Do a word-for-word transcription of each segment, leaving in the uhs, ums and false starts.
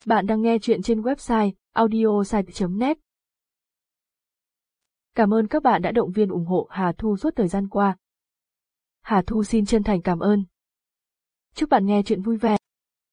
Bạn đang nghe chuyện trên website audiosite chấm net. Cảm ơn các bạn đã động viên ủng hộ Hà Thu suốt thời gian qua. Hà Thu xin chân thành cảm ơn. Chúc bạn nghe chuyện vui vẻ.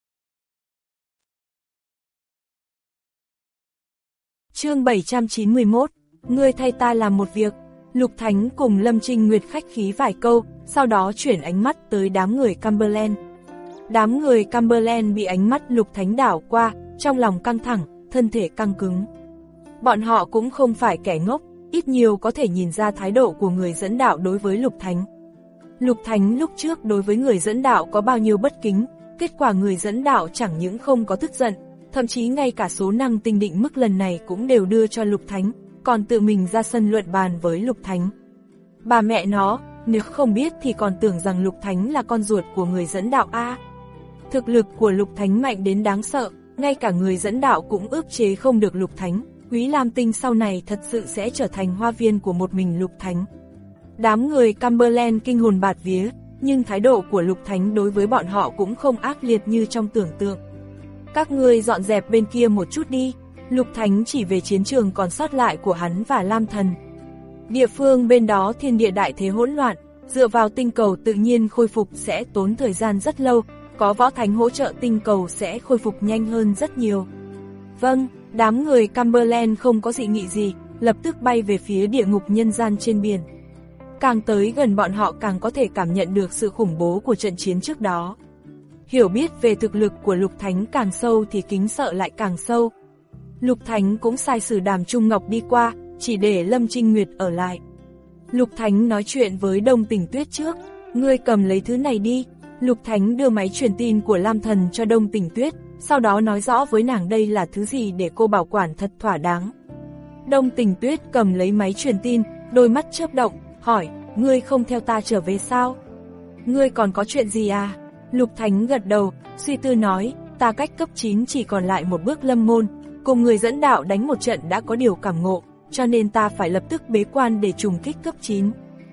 Chương bảy trăm chín mươi mốt, ngươi thay ta làm một việc. Lục Thánh cùng Lâm Trinh Nguyệt khách khí vài câu, sau đó chuyển ánh mắt tới đám người Cumberland. Đám người Cumberland bị ánh mắt Lục Thánh đảo qua, trong lòng căng thẳng, thân thể căng cứng. Bọn họ cũng không phải kẻ ngốc, ít nhiều có thể nhìn ra thái độ của người dẫn đạo đối với Lục Thánh. Lục Thánh lúc trước đối với người dẫn đạo có bao nhiêu bất kính, kết quả người dẫn đạo chẳng những không có tức giận, thậm chí ngay cả số năng tinh định mức lần này cũng đều đưa cho Lục Thánh, còn tự mình ra sân luận bàn với Lục Thánh. Bà mẹ nó, nếu không biết thì còn tưởng rằng Lục Thánh là con ruột của người dẫn đạo a. Thực lực của Lục Thánh mạnh đến đáng sợ, ngay cả người dẫn đạo cũng ức chế không được Lục Thánh. Quý Lam Tinh sau này thật sự sẽ trở thành hoa viên của một mình Lục Thánh. Đám người Cumberland kinh hồn bạt vía, nhưng thái độ của Lục Thánh đối với bọn họ cũng không ác liệt như trong tưởng tượng. Các ngươi dọn dẹp bên kia một chút đi. Lục Thánh chỉ về chiến trường còn sót lại của hắn và Lam Thần. Địa phương bên đó thiên địa đại thế hỗn loạn, dựa vào tinh cầu tự nhiên khôi phục sẽ tốn thời gian rất lâu, có võ thánh hỗ trợ tinh cầu sẽ khôi phục nhanh hơn rất nhiều. Vâng, đám người Cumberland không có dị nghị gì, lập tức bay về phía địa ngục nhân gian trên biển. Càng tới gần bọn họ càng có thể cảm nhận được sự khủng bố của trận chiến trước đó. Hiểu biết về thực lực của Lục Thánh càng sâu thì kính sợ lại càng sâu. Lục Thánh cũng sai sử Đàm Trung Ngọc đi qua, chỉ để Lâm Trinh Nguyệt ở lại. Lục Thánh nói chuyện với Đông Tỉnh Tuyết trước, ngươi cầm lấy thứ này đi. Lục Thánh đưa máy truyền tin của Lam Thần cho Đông Tỉnh Tuyết, sau đó nói rõ với nàng đây là thứ gì để cô bảo quản thật thỏa đáng. Đông Tỉnh Tuyết cầm lấy máy truyền tin, đôi mắt chớp động, hỏi, ngươi không theo ta trở về sao? Ngươi còn có chuyện gì à? Lục Thánh gật đầu, suy tư nói, ta cách cấp chín chỉ còn lại một bước lâm môn, cùng người dẫn đạo đánh một trận đã có điều cảm ngộ, cho nên ta phải lập tức bế quan để trùng kích cấp chín.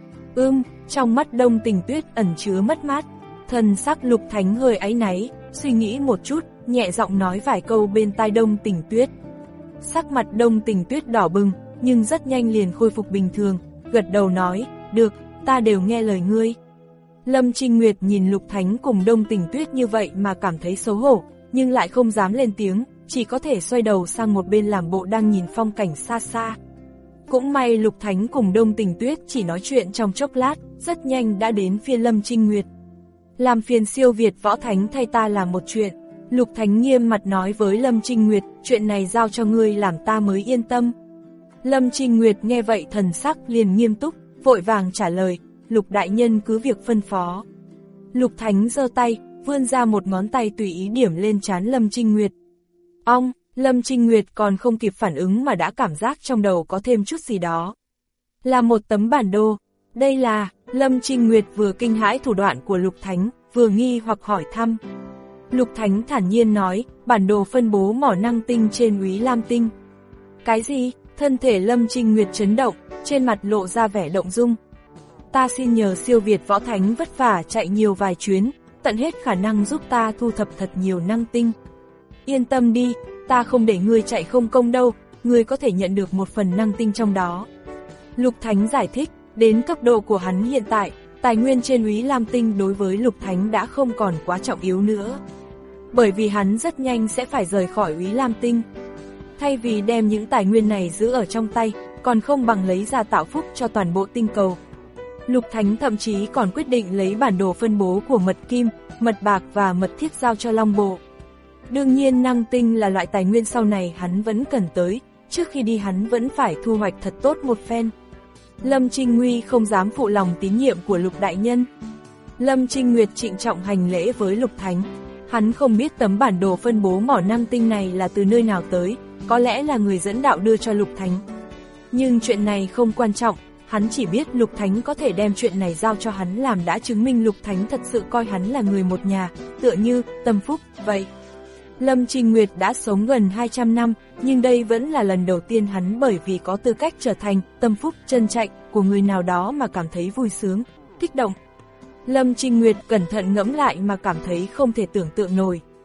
Ưm, trong mắt Đông Tỉnh Tuyết ẩn chứa mất mát, thần sắc Lục Thánh hơi áy náy, suy nghĩ một chút, nhẹ giọng nói vài câu bên tai Đông Tỉnh Tuyết. Sắc mặt Đông Tỉnh Tuyết đỏ bừng, nhưng rất nhanh liền khôi phục bình thường, gật đầu nói, được, ta đều nghe lời ngươi. Lâm Trinh Nguyệt nhìn Lục Thánh cùng Đông Tỉnh Tuyết như vậy mà cảm thấy xấu hổ, nhưng lại không dám lên tiếng, chỉ có thể xoay đầu sang một bên làm bộ đang nhìn phong cảnh xa xa. Cũng may Lục Thánh cùng Đông Tỉnh Tuyết chỉ nói chuyện trong chốc lát, rất nhanh đã đến phiên Lâm Trinh Nguyệt. Làm phiền siêu Việt võ thánh thay ta làm một chuyện. Lục Thánh nghiêm mặt nói với Lâm Trinh Nguyệt, chuyện này giao cho ngươi làm ta mới yên tâm. Lâm Trinh Nguyệt nghe vậy thần sắc liền nghiêm túc, vội vàng trả lời, Lục đại nhân cứ việc phân phó. Lục Thánh giơ tay, vươn ra một ngón tay tùy ý điểm lên trán Lâm Trinh Nguyệt. Ong, Lâm Trinh Nguyệt còn không kịp phản ứng mà đã cảm giác trong đầu có thêm chút gì đó. Là một tấm bản đồ. Đây là, Lâm Trinh Nguyệt vừa kinh hãi thủ đoạn của Lục Thánh, vừa nghi hoặc hỏi thăm. Lục Thánh thản nhiên nói, bản đồ phân bố mỏ năng tinh trên Úy Lam Tinh. Cái gì? Thân thể Lâm Trinh Nguyệt chấn động, trên mặt lộ ra vẻ động dung. Ta xin nhờ siêu Việt võ thánh vất vả chạy nhiều vài chuyến, tận hết khả năng giúp ta thu thập thật nhiều năng tinh. Yên tâm đi, ta không để ngươi chạy không công đâu, ngươi có thể nhận được một phần năng tinh trong đó. Lục Thánh giải thích, đến cấp độ của hắn hiện tại, tài nguyên trên Úy Lam Tinh đối với Lục Thánh đã không còn quá trọng yếu nữa. Bởi vì hắn rất nhanh sẽ phải rời khỏi Úy Lam Tinh. Thay vì đem những tài nguyên này giữ ở trong tay, còn không bằng lấy ra tạo phúc cho toàn bộ tinh cầu. Lục Thánh thậm chí còn quyết định lấy bản đồ phân bố của mật kim, mật bạc và mật thiết giao cho Long Bộ. Đương nhiên năng tinh là loại tài nguyên sau này hắn vẫn cần tới, trước khi đi hắn vẫn phải thu hoạch thật tốt một phen. Lâm Trinh Nguy không dám phụ lòng tín nhiệm của Lục đại nhân. Lâm Trinh Nguyệt trịnh trọng hành lễ với Lục Thánh. Hắn không biết tấm bản đồ phân bố mỏ năng tinh này là từ nơi nào tới, có lẽ là người dẫn đạo đưa cho Lục Thánh. Nhưng chuyện này không quan trọng, hắn chỉ biết Lục Thánh có thể đem chuyện này giao cho hắn làm đã chứng minh Lục Thánh thật sự coi hắn là người một nhà, tựa như tâm phúc vậy. Lâm Trinh Nguyệt đã sống gần hai trăm năm, nhưng đây vẫn là lần đầu tiên hắn bởi vì có tư cách trở thành tâm phúc chân chạy của người nào đó mà cảm thấy vui sướng, kích động. Lâm Trinh Nguyệt cẩn thận ngẫm lại mà cảm thấy không thể tưởng tượng nổi.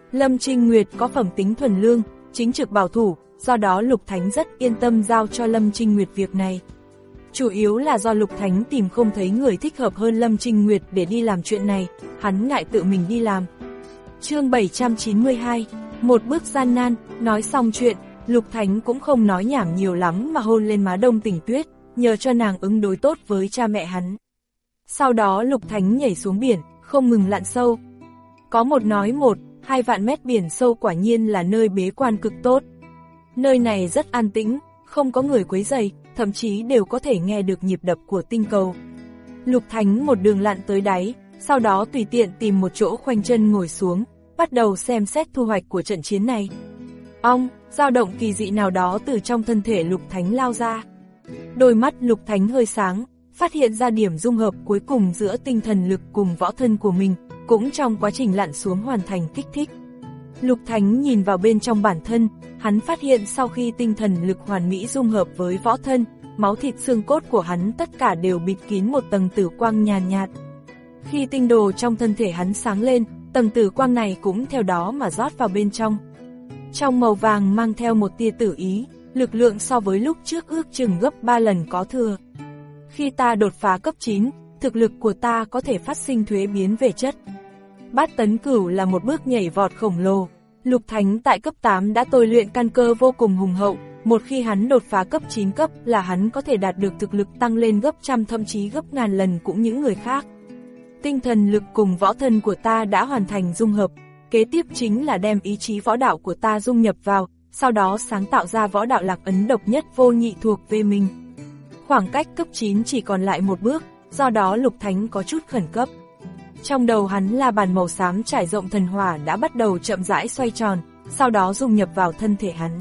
Lâm Trinh Nguyệt có phẩm tính thuần lương, chính trực bảo thủ, do đó Lục Thánh rất yên tâm giao cho Lâm Trinh Nguyệt việc này. Chủ yếu là do Lục Thánh tìm không thấy người thích hợp hơn Lâm Trinh Nguyệt để đi làm chuyện này, hắn ngại tự mình đi làm. Chương bảy trăm chín mươi hai, một bước gian nan. Nói xong chuyện, Lục Thánh cũng không nói nhảm nhiều lắm mà hôn lên má Đông Tình Tuyết, nhờ cho nàng ứng đối tốt với cha mẹ hắn. Sau đó Lục Thánh nhảy xuống biển, không ngừng lặn sâu. Có một nói một, hai vạn mét biển sâu quả nhiên là nơi bế quan cực tốt. Nơi này rất an tĩnh, không có người quấy rầy, thậm chí đều có thể nghe được nhịp đập của tinh cầu. Lục Thánh một đường lặn tới đáy, sau đó tùy tiện tìm một chỗ khoanh chân ngồi xuống, bắt đầu xem xét thu hoạch của trận chiến này. Ong, dao động kỳ dị nào đó từ trong thân thể Lục Thánh lao ra. Đôi mắt Lục Thánh hơi sáng, phát hiện ra điểm dung hợp cuối cùng giữa tinh thần lực cùng võ thân của mình, cũng trong quá trình lặn xuống hoàn thành kích thích. Lục Thánh nhìn vào bên trong bản thân, hắn phát hiện sau khi tinh thần lực hoàn mỹ dung hợp với võ thân, máu thịt xương cốt của hắn tất cả đều bịt kín một tầng tử quang nhàn nhạt, nhạt. Khi tinh đồ trong thân thể hắn sáng lên, tầng tử quang này cũng theo đó mà rót vào bên trong. Trong màu vàng mang theo một tia tử ý, lực lượng so với lúc trước ước chừng gấp ba lần có thừa. Khi ta đột phá cấp chín, thực lực của ta có thể phát sinh thuế biến về chất. Bát tấn cửu là một bước nhảy vọt khổng lồ. Lục Thánh tại cấp tám đã tôi luyện căn cơ vô cùng hùng hậu, một khi hắn đột phá cấp chín cấp là hắn có thể đạt được thực lực tăng lên gấp trăm thậm chí gấp ngàn lần cũng những người khác. Tinh thần lực cùng võ thân của ta đã hoàn thành dung hợp, kế tiếp chính là đem ý chí võ đạo của ta dung nhập vào, sau đó sáng tạo ra võ đạo lạc ấn độc nhất vô nhị thuộc về mình. Khoảng cách cấp chín chỉ còn lại một bước, do đó Lục Thánh có chút khẩn cấp. Trong đầu hắn là bàn màu xám trải rộng thần hỏa đã bắt đầu chậm rãi xoay tròn, sau đó dung nhập vào thân thể hắn.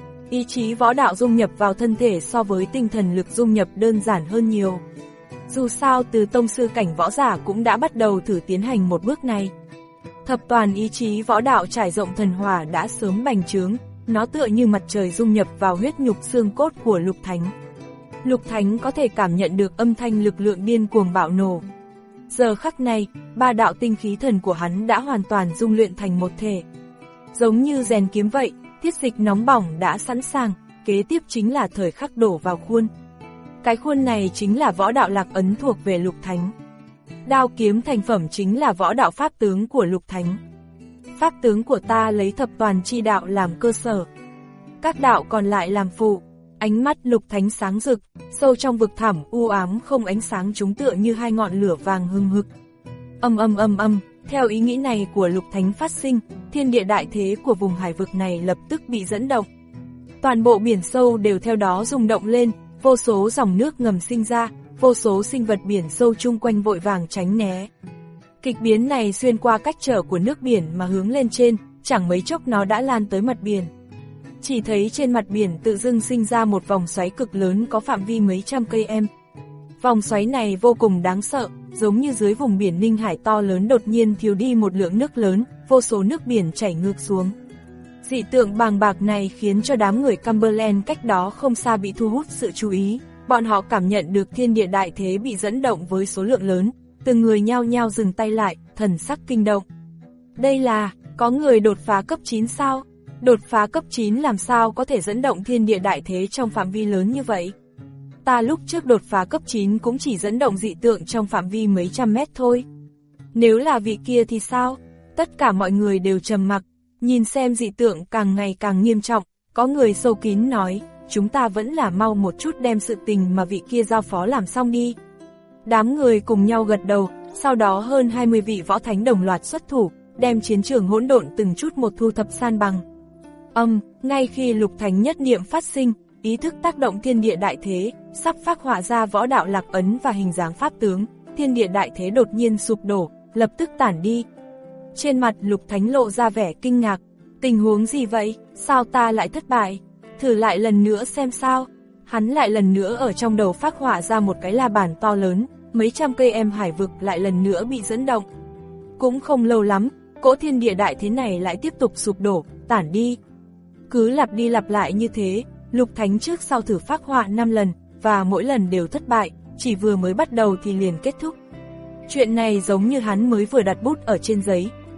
Ý chí võ đạo dung nhập vào thân thể so với tinh thần lực dung nhập đơn giản hơn nhiều. Dù sao từ tông sư cảnh võ giả cũng đã bắt đầu thử tiến hành một bước này. Thập toàn ý chí võ đạo trải rộng thần hỏa đã sớm bành trướng, nó tựa như mặt trời dung nhập vào huyết nhục xương cốt của Lục Thánh. Lục Thánh có thể cảm nhận được âm thanh lực lượng điên cuồng bạo nổ. Giờ khắc này, ba đạo tinh khí thần của hắn đã hoàn toàn dung luyện thành một thể. Giống như rèn kiếm vậy, tiết dịch nóng bỏng đã sẵn sàng, kế tiếp chính là thời khắc đổ vào khuôn. Cái khuôn này chính là võ đạo lạc ấn thuộc về Lục Thánh. Đao kiếm thành phẩm chính là võ đạo pháp tướng của Lục Thánh. Pháp tướng của ta lấy thập toàn chi đạo làm cơ sở, các đạo còn lại làm phụ. Ánh mắt Lục Thánh sáng rực, sâu trong vực thẳm u ám không ánh sáng chúng tựa như hai ngọn lửa vàng hừng hực. Âm âm âm âm, theo ý nghĩ này của Lục Thánh phát sinh, thiên địa đại thế của vùng hải vực này lập tức bị dẫn động. Toàn bộ biển sâu đều theo đó rung động lên, vô số dòng nước ngầm sinh ra, vô số sinh vật biển sâu chung quanh vội vàng tránh né. Kịch biến này xuyên qua cách trở của nước biển mà hướng lên trên, chẳng mấy chốc nó đã lan tới mặt biển. Chỉ thấy trên mặt biển tự dưng sinh ra một vòng xoáy cực lớn có phạm vi mấy trăm cây em. Vòng xoáy này vô cùng đáng sợ, giống như dưới vùng biển Ninh Hải to lớn đột nhiên thiếu đi một lượng nước lớn, vô số nước biển chảy ngược xuống. Dị tượng bàng bạc này khiến cho đám người Cumberland cách đó không xa bị thu hút sự chú ý, bọn họ cảm nhận được thiên địa đại thế bị dẫn động với số lượng lớn, từng người nhao nhao dừng tay lại, thần sắc kinh động. Đây là, có người đột phá cấp chín sao? Đột phá cấp chín làm sao có thể dẫn động thiên địa đại thế trong phạm vi lớn như vậy? Ta lúc trước đột phá cấp chín cũng chỉ dẫn động dị tượng trong phạm vi mấy trăm mét thôi. Nếu là vị kia thì sao? Tất cả mọi người đều trầm mặc, nhìn xem dị tượng càng ngày càng nghiêm trọng, có người sâu kín nói, chúng ta vẫn là mau một chút đem sự tình mà vị kia giao phó làm xong đi. Đám người cùng nhau gật đầu, sau đó hơn hai mươi vị võ thánh đồng loạt xuất thủ, đem chiến trường hỗn độn từng chút một thu thập san bằng. Âm, ngay khi Lục Thánh nhất niệm phát sinh, ý thức tác động thiên địa đại thế, sắp phác họa ra võ đạo lạc ấn và hình dáng pháp tướng, thiên địa đại thế đột nhiên sụp đổ, lập tức tản đi. Trên mặt Lục Thánh lộ ra vẻ kinh ngạc, tình huống gì vậy, sao ta lại thất bại, thử lại lần nữa xem sao. Hắn lại lần nữa ở trong đầu phác họa ra một cái la bàn to lớn, mấy trăm cây em hải vực lại lần nữa bị dẫn động. Cũng không lâu lắm, cỗ thiên địa đại thế này lại tiếp tục sụp đổ, tản đi. Cứ lặp đi lặp lại như thế, Lục Thánh trước sau thử phác họa năm lần, và mỗi lần đều thất bại, chỉ vừa mới bắt đầu thì liền kết thúc. Chuyện này giống như hắn mới vừa đặt bút ở trên giấy,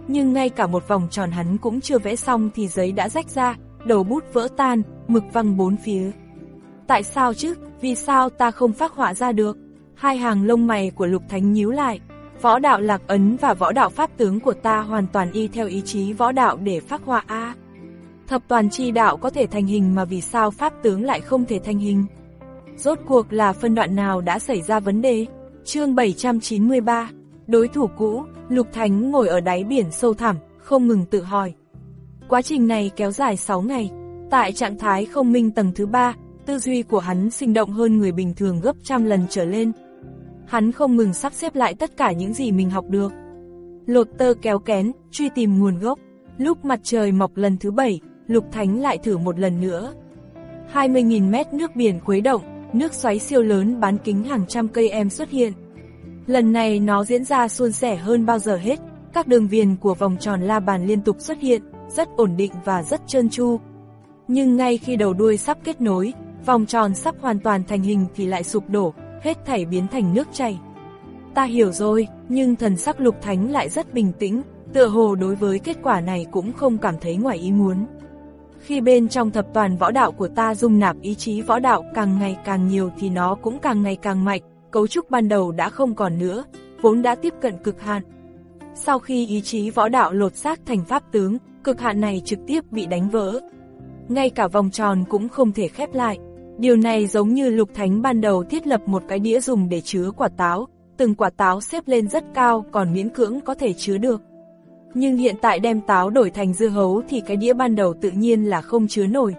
nhưng ngay cả một vòng tròn hắn cũng chưa vẽ xong thì giấy đã rách ra, đầu bút vỡ tan, mực văng bốn phía. Tại sao chứ, vì sao ta không phác họa ra được? Hai hàng lông mày của Lục Thánh nhíu lại. Võ đạo lạc ấn và võ đạo pháp tướng của ta hoàn toàn y theo ý chí võ đạo để phác họa a. Thập toàn chi đạo có thể thành hình mà vì sao pháp tướng lại không thể thành hình? Rốt cuộc là phân đoạn nào đã xảy ra vấn đề? Chương bảy trăm chín mươi ba, đối thủ cũ. Lục Thánh ngồi ở đáy biển sâu thẳm, không ngừng tự hỏi. Quá trình này kéo dài sáu ngày. Tại trạng thái không minh tầng thứ ba, tư duy của hắn sinh động hơn người bình thường gấp trăm lần trở lên. Hắn không ngừng sắp xếp lại tất cả những gì mình học được. Lột tơ kéo kén, truy tìm nguồn gốc. Lúc mặt trời mọc lần thứ bảy, Lục Thánh lại thử một lần nữa. hai mươi nghìn mét nước biển khuấy động, nước xoáy siêu lớn bán kính hàng trăm cây em xuất hiện. Lần này nó diễn ra suôn sẻ hơn bao giờ hết, các đường viền của vòng tròn la bàn liên tục xuất hiện, rất ổn định và rất trơn tru. Nhưng ngay khi đầu đuôi sắp kết nối, vòng tròn sắp hoàn toàn thành hình thì lại sụp đổ, hết thảy biến thành nước chảy. Ta hiểu rồi, nhưng thần sắc Lục Thánh lại rất bình tĩnh, tựa hồ đối với kết quả này cũng không cảm thấy ngoài ý muốn. Khi bên trong thập toàn võ đạo của ta dung nạp ý chí võ đạo càng ngày càng nhiều thì nó cũng càng ngày càng mạnh, cấu trúc ban đầu đã không còn nữa, vốn đã tiếp cận cực hạn. Sau khi ý chí võ đạo lột xác thành pháp tướng, cực hạn này trực tiếp bị đánh vỡ. Ngay cả vòng tròn cũng không thể khép lại. Điều này giống như Lục Thánh ban đầu thiết lập một cái đĩa dùng để chứa quả táo, từng quả táo xếp lên rất cao còn miễn cưỡng có thể chứa được. Nhưng hiện tại đem táo đổi thành dưa hấu thì cái đĩa ban đầu tự nhiên là không chứa nổi.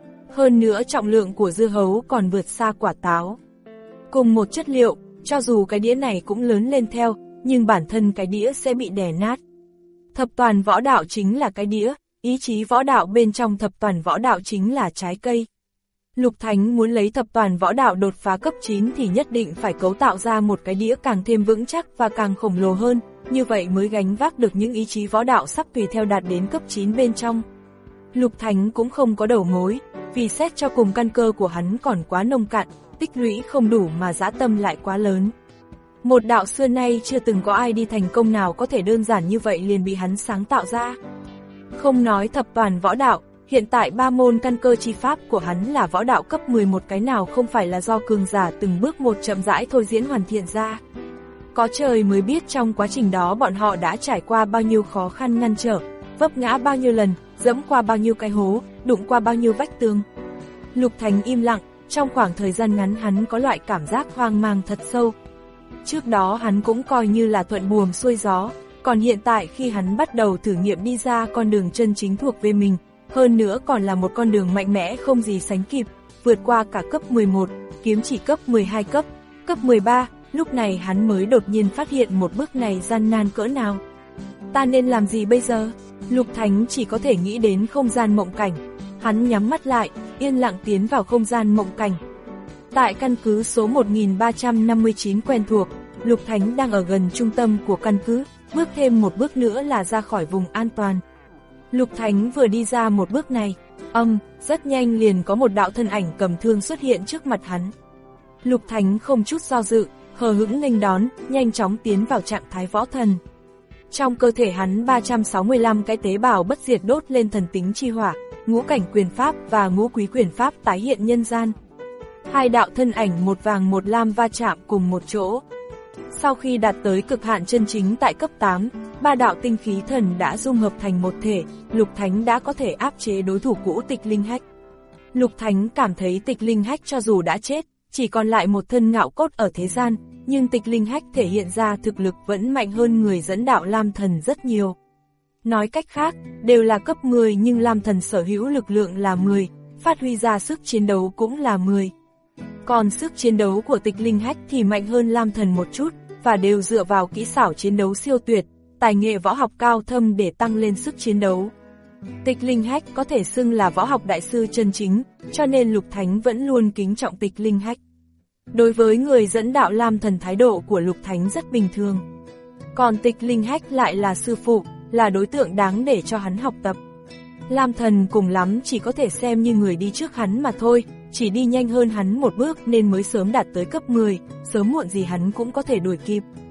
Hơn nữa trọng lượng của dưa hấu còn vượt xa quả táo. Cùng một chất liệu, cho dù cái đĩa này cũng lớn lên theo, nhưng bản thân cái đĩa sẽ bị đè nát. Thập toàn võ đạo chính là cái đĩa, ý chí võ đạo bên trong thập toàn võ đạo chính là trái cây. Lục Thánh muốn lấy thập toàn võ đạo đột phá cấp chín thì nhất định phải cấu tạo ra một cái đĩa càng thêm vững chắc và càng khổng lồ hơn, như vậy mới gánh vác được những ý chí võ đạo sắp tùy theo đạt đến cấp chín bên trong. Lục Thánh cũng không có đầu mối, vì xét cho cùng căn cơ của hắn còn quá nông cạn, tích lũy không đủ mà dã tâm lại quá lớn. Một đạo xưa nay chưa từng có ai đi thành công nào có thể đơn giản như vậy liền bị hắn sáng tạo ra. Không nói thập toàn võ đạo, hiện tại ba môn căn cơ chi pháp của hắn là võ đạo cấp mười một, cái nào không phải là do cường giả từng bước một chậm rãi thôi diễn hoàn thiện ra. Có trời mới biết trong quá trình đó bọn họ đã trải qua bao nhiêu khó khăn ngăn trở, vấp ngã bao nhiêu lần, dẫm qua bao nhiêu cái hố, đụng qua bao nhiêu vách tường. Lục Thánh im lặng, trong khoảng thời gian ngắn hắn có loại cảm giác hoang mang thật sâu. Trước đó hắn cũng coi như là thuận buồm xuôi gió, còn hiện tại khi hắn bắt đầu thử nghiệm đi ra con đường chân chính thuộc về mình, hơn nữa còn là một con đường mạnh mẽ không gì sánh kịp, vượt qua cả cấp mười một, kiếm chỉ cấp mười hai cấp, cấp mười ba, lúc này hắn mới đột nhiên phát hiện một bước này gian nan cỡ nào. Ta nên làm gì bây giờ? Lục Thánh chỉ có thể nghĩ đến không gian mộng cảnh. Hắn nhắm mắt lại, yên lặng tiến vào không gian mộng cảnh. Tại căn cứ số một nghìn ba trăm năm mươi chín quen thuộc, Lục Thánh đang ở gần trung tâm của căn cứ, bước thêm một bước nữa là ra khỏi vùng an toàn. Lục Thánh vừa đi ra một bước này, âm, rất nhanh liền có một đạo thân ảnh cầm thương xuất hiện trước mặt hắn. Lục Thánh không chút do dự, hờ hững nghênh đón, nhanh chóng tiến vào trạng thái võ thần. Trong cơ thể hắn ba trăm sáu mươi lăm cái tế bào bất diệt đốt lên thần tính chi hỏa, ngũ cảnh quyền pháp và ngũ quý quyền pháp tái hiện nhân gian. Hai đạo thân ảnh một vàng một lam va chạm cùng một chỗ. Sau khi đạt tới cực hạn chân chính tại cấp tám, ba đạo tinh khí thần đã dung hợp thành một thể, Lục Thánh đã có thể áp chế đối thủ cũ Tịch Linh Hách. Lục Thánh cảm thấy Tịch Linh Hách cho dù đã chết, chỉ còn lại một thân ngạo cốt ở thế gian, nhưng Tịch Linh Hách thể hiện ra thực lực vẫn mạnh hơn người dẫn đạo Lam Thần rất nhiều. Nói cách khác, đều là cấp mười nhưng Lam Thần sở hữu lực lượng là mười, phát huy ra sức chiến đấu cũng là mười. Còn sức chiến đấu của Tịch Linh Hách thì mạnh hơn Lam Thần một chút, và đều dựa vào kỹ xảo chiến đấu siêu tuyệt, tài nghệ võ học cao thâm để tăng lên sức chiến đấu. Tịch Linh Hách có thể xưng là võ học đại sư chân chính, cho nên Lục Thánh vẫn luôn kính trọng Tịch Linh Hách. Đối với người dẫn đạo Lam Thần, thái độ của Lục Thánh rất bình thường. Còn Tịch Linh Hách lại là sư phụ, là đối tượng đáng để cho hắn học tập. Lam Thần cùng lắm chỉ có thể xem như người đi trước hắn mà thôi, chỉ đi nhanh hơn hắn một bước nên mới sớm đạt tới cấp mười, sớm muộn gì hắn cũng có thể đuổi kịp.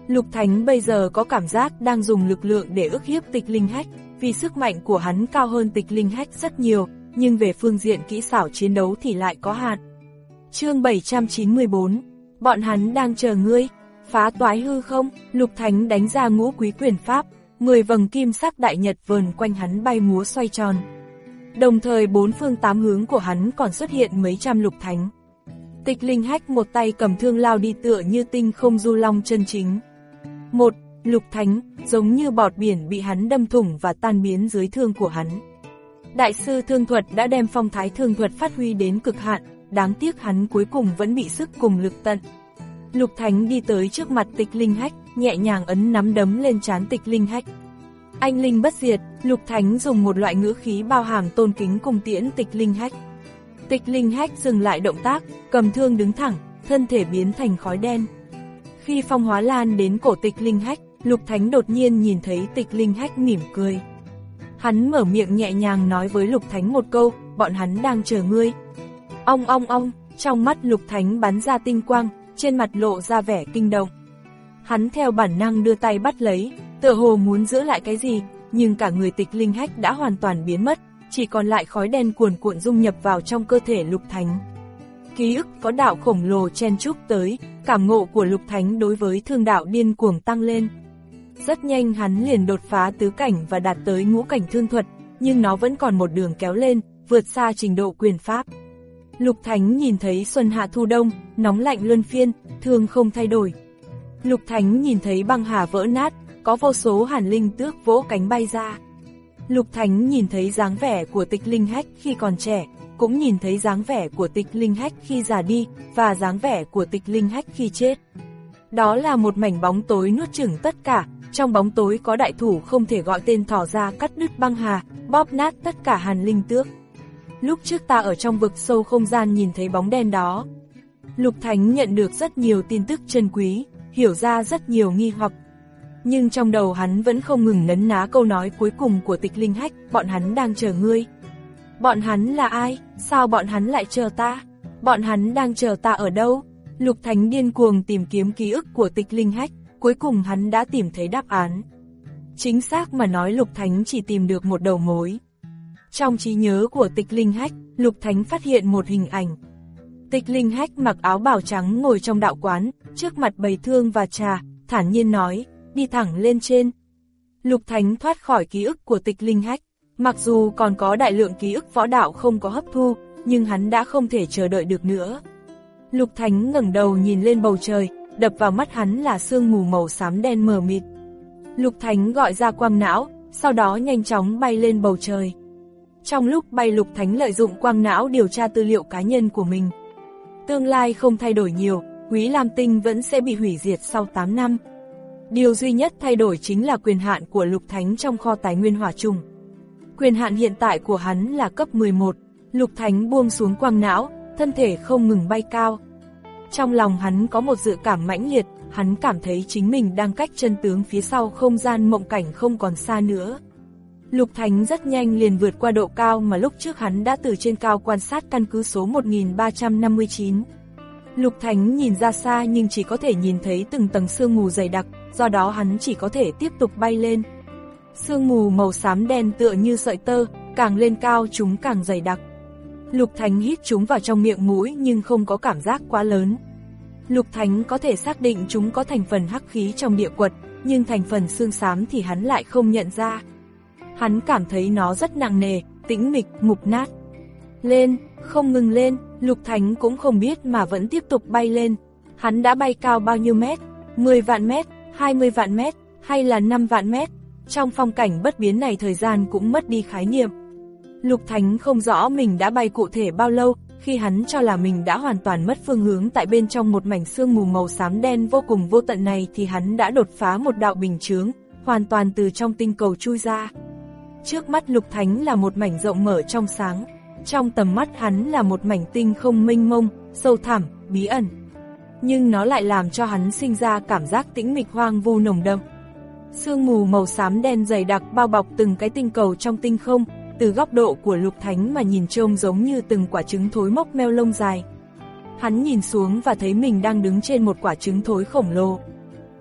Lục Thánh bây giờ có cảm giác đang dùng lực lượng để ức hiếp Tịch Linh Hách, vì sức mạnh của hắn cao hơn Tịch Linh Hách rất nhiều, nhưng về phương diện kỹ xảo chiến đấu thì lại có hạn. Chương bảy trăm chín mươi bốn, bọn hắn đang chờ ngươi, phá toái hư không? Lục Thánh đánh ra ngũ quý quyền pháp, mười vầng kim sắc đại nhật vờn quanh hắn bay múa xoay tròn. Đồng thời bốn phương tám hướng của hắn còn xuất hiện mấy trăm Lục Thánh. Tịch Linh Hách một tay cầm thương lao đi tựa như tinh không du long chân chính. Một, Lục Thánh, giống như bọt biển bị hắn đâm thủng và tan biến dưới thương của hắn. Đại sư thương thuật đã đem phong thái thương thuật phát huy đến cực hạn, đáng tiếc hắn cuối cùng vẫn bị sức cùng lực tận. Lục Thánh đi tới trước mặt Tịch Linh Hách, nhẹ nhàng ấn nắm đấm lên trán Tịch Linh Hách. Anh linh bất diệt, Lục Thánh dùng một loại ngữ khí bao hàm tôn kính cùng tiễn Tịch Linh Hách. Tịch Linh Hách dừng lại động tác, cầm thương đứng thẳng, thân thể biến thành khói đen. Khi phong hóa lan đến cổ Tịch Linh Hách, Lục Thánh đột nhiên nhìn thấy Tịch Linh Hách mỉm cười. Hắn mở miệng nhẹ nhàng nói với Lục Thánh một câu, bọn hắn đang chờ ngươi. Ong ong ong, trong mắt Lục Thánh bắn ra tinh quang, trên mặt lộ ra vẻ kinh động. Hắn theo bản năng đưa tay bắt lấy, tựa hồ muốn giữ lại cái gì, nhưng cả người Tịch Linh Hách đã hoàn toàn biến mất, chỉ còn lại khói đen cuồn cuộn dung nhập vào trong cơ thể Lục Thánh. Ký ức có đạo khổng lồ chen chúc tới, cảm ngộ của Lục Thánh đối với thương đạo điên cuồng tăng lên. Rất nhanh hắn liền đột phá tứ cảnh và đạt tới ngũ cảnh thương thuật, nhưng nó vẫn còn một đường kéo lên, vượt xa trình độ quyền pháp. Lục Thánh nhìn thấy xuân hạ thu đông, nóng lạnh luân phiên, thương không thay đổi. Lục Thánh nhìn thấy băng hà vỡ nát, có vô số hàn linh tước vỗ cánh bay ra. Lục Thánh nhìn thấy dáng vẻ của Tịch Linh Hách khi còn trẻ, cũng nhìn thấy dáng vẻ của Tịch Linh Hách khi già đi, và dáng vẻ của Tịch Linh Hách khi chết. Đó là một mảnh bóng tối nuốt chửng tất cả, trong bóng tối có đại thủ không thể gọi tên thỏ ra cắt đứt băng hà, bóp nát tất cả hàn linh tước. Lúc trước ta ở trong vực sâu không gian nhìn thấy bóng đen đó. Lục Thánh nhận được rất nhiều tin tức chân quý, hiểu ra rất nhiều nghi hoặc. Nhưng trong đầu hắn vẫn không ngừng nấn ná câu nói cuối cùng của Tịch Linh Hách, bọn hắn đang chờ ngươi. Bọn hắn là ai? Sao bọn hắn lại chờ ta? Bọn hắn đang chờ ta ở đâu? Lục Thánh điên cuồng tìm kiếm ký ức của Tịch Linh Hách, cuối cùng hắn đã tìm thấy đáp án. Chính xác mà nói Lục Thánh chỉ tìm được một đầu mối. Trong trí nhớ của Tịch Linh Hách, Lục Thánh phát hiện một hình ảnh. Tịch Linh Hách mặc áo bào trắng ngồi trong đạo quán, trước mặt bày thương và trà, thản nhiên nói, đi thẳng lên trên. Lục Thánh thoát khỏi ký ức của Tịch Linh Hách, mặc dù còn có đại lượng ký ức võ đạo không có hấp thu, nhưng hắn đã không thể chờ đợi được nữa. Lục Thánh ngẩng đầu nhìn lên bầu trời, đập vào mắt hắn là sương mù màu xám đen mờ mịt. Lục Thánh gọi ra quang não, sau đó nhanh chóng bay lên bầu trời. Trong lúc bay Lục Thánh lợi dụng quang não điều tra tư liệu cá nhân của mình. Tương lai không thay đổi nhiều, Quý Lam Tinh vẫn sẽ bị hủy diệt sau tám năm. Điều duy nhất thay đổi chính là quyền hạn của Lục Thánh trong kho tài nguyên hỏa trùng. Quyền hạn hiện tại của hắn là cấp mười một, Lục Thánh buông xuống quang não, thân thể không ngừng bay cao. Trong lòng hắn có một dự cảm mãnh liệt, hắn cảm thấy chính mình đang cách chân tướng phía sau không gian mộng cảnh không còn xa nữa. Lục Thánh rất nhanh liền vượt qua độ cao mà lúc trước hắn đã từ trên cao quan sát căn cứ số một nghìn ba trăm năm mươi chín. Lục Thánh nhìn ra xa nhưng chỉ có thể nhìn thấy từng tầng sương mù dày đặc, do đó hắn chỉ có thể tiếp tục bay lên. Sương mù màu xám đen tựa như sợi tơ, càng lên cao chúng càng dày đặc. Lục Thánh hít chúng vào trong miệng mũi nhưng không có cảm giác quá lớn. Lục Thánh có thể xác định chúng có thành phần hắc khí trong địa quật, nhưng thành phần xương xám thì hắn lại không nhận ra. Hắn cảm thấy nó rất nặng nề, tĩnh mịch, mục nát. Lên, không ngừng lên, Lục Thánh cũng không biết mà vẫn tiếp tục bay lên. Hắn đã bay cao bao nhiêu mét? mười vạn mét, hai mươi vạn mét, hay là năm vạn mét? Trong phong cảnh bất biến này thời gian cũng mất đi khái niệm. Lục Thánh không rõ mình đã bay cụ thể bao lâu, khi hắn cho là mình đã hoàn toàn mất phương hướng tại bên trong một mảnh sương mù màu xám đen vô cùng vô tận này thì hắn đã đột phá một đạo bình chướng, hoàn toàn từ trong tinh cầu chui ra. Trước mắt Lục Thánh là một mảnh rộng mở trong sáng, trong tầm mắt hắn là một mảnh tinh không mênh mông, sâu thẳm, bí ẩn. Nhưng nó lại làm cho hắn sinh ra cảm giác tĩnh mịch hoang vu nồng đậm. Sương mù màu xám đen dày đặc bao bọc từng cái tinh cầu trong tinh không, từ góc độ của Lục Thánh mà nhìn trông giống như từng quả trứng thối mốc meo lông dài. Hắn nhìn xuống và thấy mình đang đứng trên một quả trứng thối khổng lồ.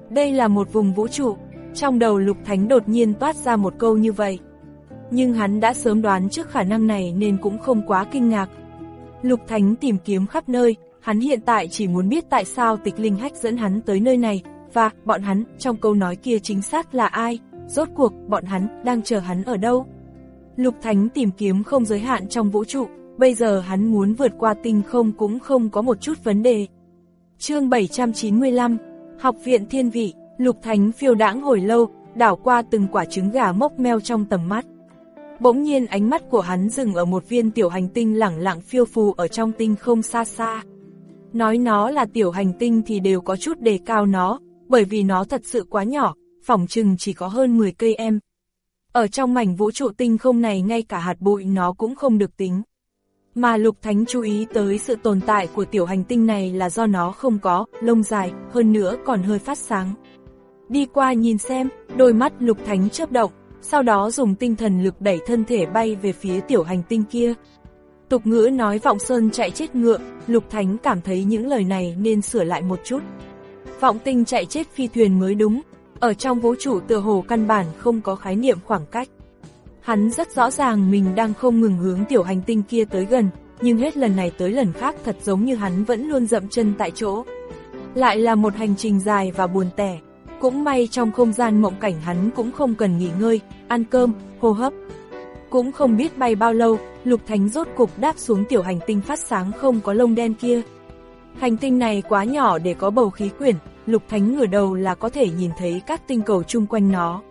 Đây là một vùng vũ trụ, trong đầu Lục Thánh đột nhiên toát ra một câu như vậy. Nhưng hắn đã sớm đoán trước khả năng này nên cũng không quá kinh ngạc. Lục Thánh tìm kiếm khắp nơi, hắn hiện tại chỉ muốn biết tại sao Tịch Linh Hách dẫn hắn tới nơi này, và bọn hắn, trong câu nói kia chính xác là ai, rốt cuộc bọn hắn đang chờ hắn ở đâu. Lục Thánh tìm kiếm không giới hạn trong vũ trụ, bây giờ hắn muốn vượt qua tinh không cũng không có một chút vấn đề. Chương bảy trăm chín mươi lăm, Học viện Thiên Vị. Lục Thánh phiêu đãng hồi lâu, đảo qua từng quả trứng gà mốc meo trong tầm mắt. Bỗng nhiên ánh mắt của hắn dừng ở một viên tiểu hành tinh lẳng lặng phiêu phù ở trong tinh không xa xa. Nói nó là tiểu hành tinh thì đều có chút đề cao nó, bởi vì nó thật sự quá nhỏ, phỏng chừng chỉ có hơn mười cây em. Ở trong mảnh vũ trụ tinh không này ngay cả hạt bụi nó cũng không được tính. Mà Lục Thánh chú ý tới sự tồn tại của tiểu hành tinh này là do nó không có lông dài, hơn nữa còn hơi phát sáng. Đi qua nhìn xem, đôi mắt Lục Thánh chớp động, sau đó dùng tinh thần lực đẩy thân thể bay về phía tiểu hành tinh kia. Tục ngữ nói vọng sơn chạy chết ngựa, Lục Thánh cảm thấy những lời này nên sửa lại một chút. Vọng tinh chạy chết phi thuyền mới đúng, ở trong vũ trụ tựa hồ căn bản không có khái niệm khoảng cách. Hắn rất rõ ràng mình đang không ngừng hướng tiểu hành tinh kia tới gần, nhưng hết lần này tới lần khác thật giống như hắn vẫn luôn dậm chân tại chỗ. Lại là một hành trình dài và buồn tẻ. Cũng may trong không gian mộng cảnh hắn cũng không cần nghỉ ngơi, ăn cơm, hô hấp. Cũng không biết bay bao lâu, Lục Thánh rốt cục đáp xuống tiểu hành tinh phát sáng không có lông đen kia. Hành tinh này quá nhỏ để có bầu khí quyển, Lục Thánh ngửa đầu là có thể nhìn thấy các tinh cầu chung quanh nó.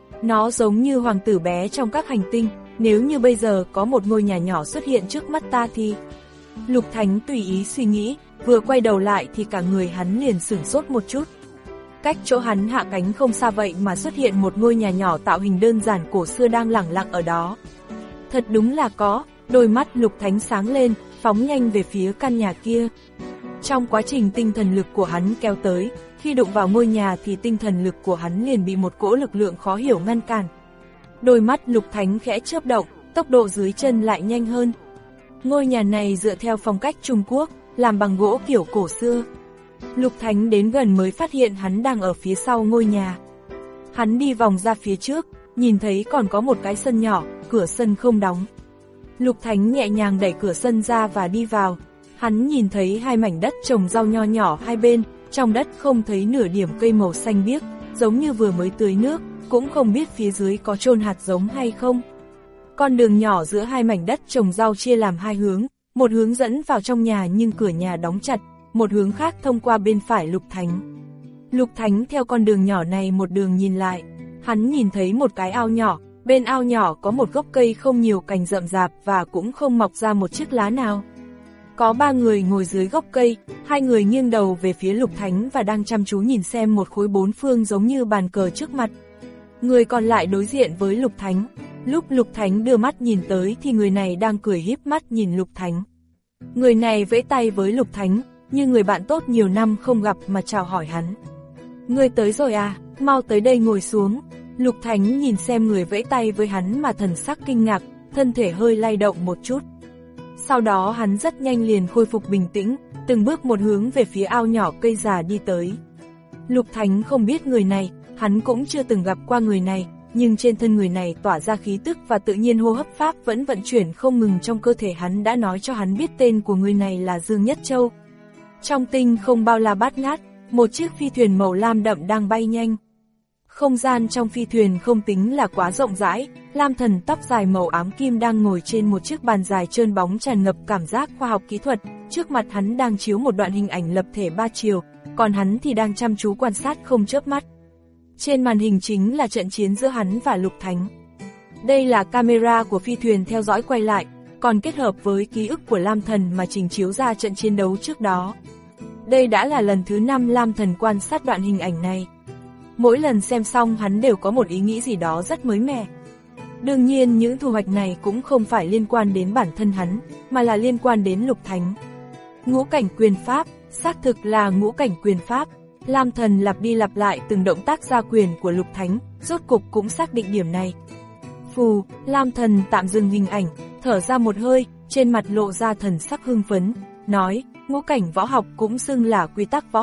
Nó giống như hoàng tử bé trong các hành tinh, nếu như bây giờ có một ngôi nhà nhỏ xuất hiện trước mắt ta thì... Lục Thánh tùy ý suy nghĩ, vừa quay đầu lại thì cả người hắn liền sửng sốt một chút. Cách chỗ hắn hạ cánh không xa vậy mà xuất hiện một ngôi nhà nhỏ tạo hình đơn giản cổ xưa đang lẳng lặng ở đó. Thật đúng là có, đôi mắt Lục Thánh sáng lên, phóng nhanh về phía căn nhà kia. Trong quá trình tinh thần lực của hắn kéo tới, khi đụng vào ngôi nhà thì tinh thần lực của hắn liền bị một cỗ lực lượng khó hiểu ngăn cản. Đôi mắt Lục Thánh khẽ chớp động, tốc độ dưới chân lại nhanh hơn. Ngôi nhà này dựa theo phong cách Trung Quốc, làm bằng gỗ kiểu cổ xưa. Lục Thánh đến gần mới phát hiện hắn đang ở phía sau ngôi nhà. Hắn đi vòng ra phía trước, nhìn thấy còn có một cái sân nhỏ, cửa sân không đóng. Lục Thánh nhẹ nhàng đẩy cửa sân ra và đi vào. Hắn nhìn thấy hai mảnh đất trồng rau nho nhỏ hai bên, trong đất không thấy nửa điểm cây màu xanh biếc, giống như vừa mới tưới nước, cũng không biết phía dưới có chôn hạt giống hay không. Con đường nhỏ giữa hai mảnh đất trồng rau chia làm hai hướng, một hướng dẫn vào trong nhà nhưng cửa nhà đóng chặt, một hướng khác thông qua bên phải Lục Thánh. Lục Thánh theo con đường nhỏ này một đường nhìn lại, hắn nhìn thấy một cái ao nhỏ, bên ao nhỏ có một gốc cây không nhiều cành rậm rạp và cũng không mọc ra một chiếc lá nào. Có ba người ngồi dưới gốc cây, hai người nghiêng đầu về phía Lục Thánh và đang chăm chú nhìn xem một khối bốn phương giống như bàn cờ trước mặt. Người còn lại đối diện với Lục Thánh. Lúc Lục Thánh đưa mắt nhìn tới thì người này đang cười híp mắt nhìn Lục Thánh. Người này vẫy tay với Lục Thánh, như người bạn tốt nhiều năm không gặp mà chào hỏi hắn. Người tới rồi à, mau tới đây ngồi xuống. Lục Thánh nhìn xem người vẫy tay với hắn mà thần sắc kinh ngạc, thân thể hơi lay động một chút. Sau đó hắn rất nhanh liền khôi phục bình tĩnh, từng bước một hướng về phía ao nhỏ cây già đi tới. Lục Thánh không biết người này, hắn cũng chưa từng gặp qua người này, nhưng trên thân người này tỏa ra khí tức và tự nhiên hô hấp pháp vẫn vận chuyển không ngừng trong cơ thể hắn đã nói cho hắn biết tên của người này là Dương Nhất Châu. Trong tinh không bao la bát ngát, một chiếc phi thuyền màu lam đậm đang bay nhanh. Không gian trong phi thuyền không tính là quá rộng rãi, Lam Thần tóc dài màu ám kim đang ngồi trên một chiếc bàn dài trơn bóng tràn ngập cảm giác khoa học kỹ thuật, trước mặt hắn đang chiếu một đoạn hình ảnh lập thể ba chiều, còn hắn thì đang chăm chú quan sát không chớp mắt. Trên màn hình chính là trận chiến giữa hắn và Lục Thánh. Đây là camera của phi thuyền theo dõi quay lại, còn kết hợp với ký ức của Lam Thần mà trình chiếu ra trận chiến đấu trước đó. Đây đã là lần thứ năm Lam Thần quan sát đoạn hình ảnh này. Mỗi lần xem xong hắn đều có một ý nghĩ gì đó rất mới mẻ. Đương nhiên những thu hoạch này cũng không phải liên quan đến bản thân hắn, mà là liên quan đến Lục Thánh. Ngũ cảnh quyền pháp, xác thực là ngũ cảnh quyền pháp. Lam Thần lặp đi lặp lại từng động tác gia quyền của Lục Thánh, rốt cục cũng xác định điểm này. Phù, Lam Thần tạm dừng hình ảnh, thở ra một hơi, trên mặt lộ ra thần sắc hưng phấn, nói, ngũ cảnh võ học cũng xưng là quy tắc võ học,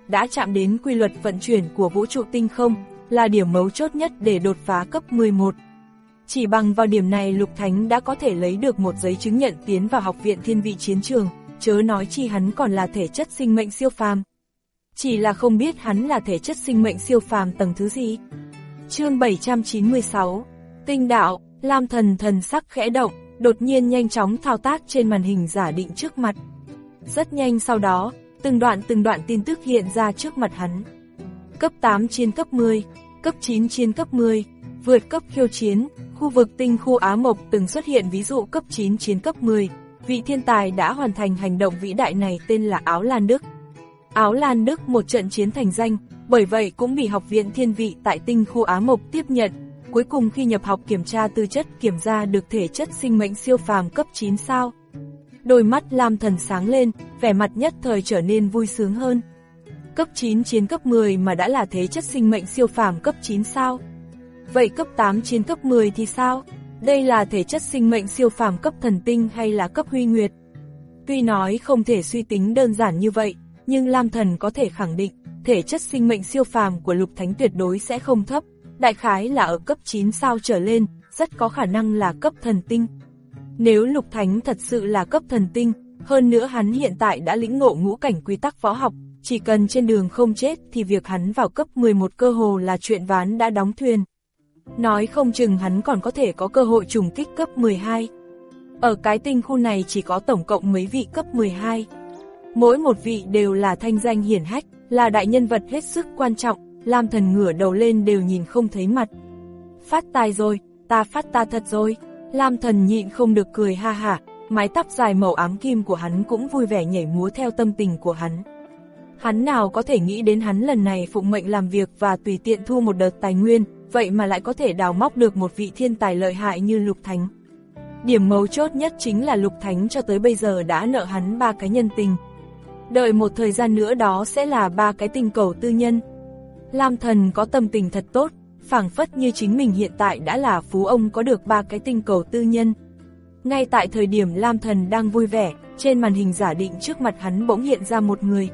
đã chạm đến quy luật vận chuyển của vũ trụ tinh không, là điểm mấu chốt nhất để đột phá cấp mười một. Chỉ bằng vào điểm này Lục Thánh đã có thể lấy được một giấy chứng nhận tiến vào Học viện Thiên Vị Chiến Trường, chớ nói chi hắn còn là thể chất sinh mệnh siêu phàm. Chỉ là không biết hắn là thể chất sinh mệnh siêu phàm tầng thứ gì. Chương bảy trăm chín mươi sáu, Tinh đạo. Lam Thần thần sắc khẽ động, đột nhiên nhanh chóng thao tác trên màn hình giả định trước mặt. Rất nhanh sau đó, từng đoạn từng đoạn tin tức hiện ra trước mặt hắn. Cấp tám chiến cấp mười, cấp chín chiến cấp mười, vượt cấp khiêu chiến, khu vực tinh khu Á Mộc từng xuất hiện ví dụ cấp chín chiến cấp mười, vị thiên tài đã hoàn thành hành động vĩ đại này tên là Áo Lan Đức. Áo Lan Đức một trận chiến thành danh, bởi vậy cũng bị Học viện Thiên Vị tại tinh khu Á Mộc tiếp nhận. Cuối cùng khi nhập học kiểm tra tư chất kiểm ra được thể chất sinh mệnh siêu phàm cấp chín sao. Đôi mắt Lam Thần sáng lên, vẻ mặt nhất thời trở nên vui sướng hơn. Cấp chín chiến cấp mười mà đã là thể chất sinh mệnh siêu phàm cấp chín sao. Vậy cấp tám chiến cấp mười thì sao? Đây là thể chất sinh mệnh siêu phàm cấp thần tinh hay là cấp huy nguyệt? Tuy nói không thể suy tính đơn giản như vậy, nhưng Lam Thần có thể khẳng định, thể chất sinh mệnh siêu phàm của Lục Thánh tuyệt đối sẽ không thấp. Đại khái là ở cấp chín sao trở lên, rất có khả năng là cấp thần tinh. Nếu Lục Thánh thật sự là cấp thần tinh, hơn nữa hắn hiện tại đã lĩnh ngộ ngũ cảnh quy tắc võ học, chỉ cần trên đường không chết thì việc hắn vào cấp mười một cơ hồ là chuyện ván đã đóng thuyền. Nói không chừng hắn còn có thể có cơ hội trùng kích cấp mười hai. Ở cái tinh khu này chỉ có tổng cộng mấy vị cấp mười hai. Mỗi một vị đều là thanh danh hiển hách, là đại nhân vật hết sức quan trọng. Lam Thần ngửa đầu lên đều nhìn không thấy mặt. Phát tài rồi, ta phát ta thật rồi. Lam Thần nhịn không được cười ha hả, mái tóc dài màu ám kim của hắn cũng vui vẻ nhảy múa theo tâm tình của hắn. Hắn nào có thể nghĩ đến hắn lần này phụng mệnh làm việc và tùy tiện thu một đợt tài nguyên, vậy mà lại có thể đào móc được một vị thiên tài lợi hại như Lục Thánh. Điểm mấu chốt nhất chính là Lục Thánh cho tới bây giờ đã nợ hắn ba cái nhân tình. Đợi một thời gian nữa đó sẽ là ba cái tinh cầu tư nhân. Lam Thần có tâm tình thật tốt, phảng phất như chính mình hiện tại đã là phú ông có được ba cái tinh cầu tư nhân. Ngay tại thời điểm Lam Thần đang vui vẻ, trên màn hình giả định trước mặt hắn bỗng hiện ra một người.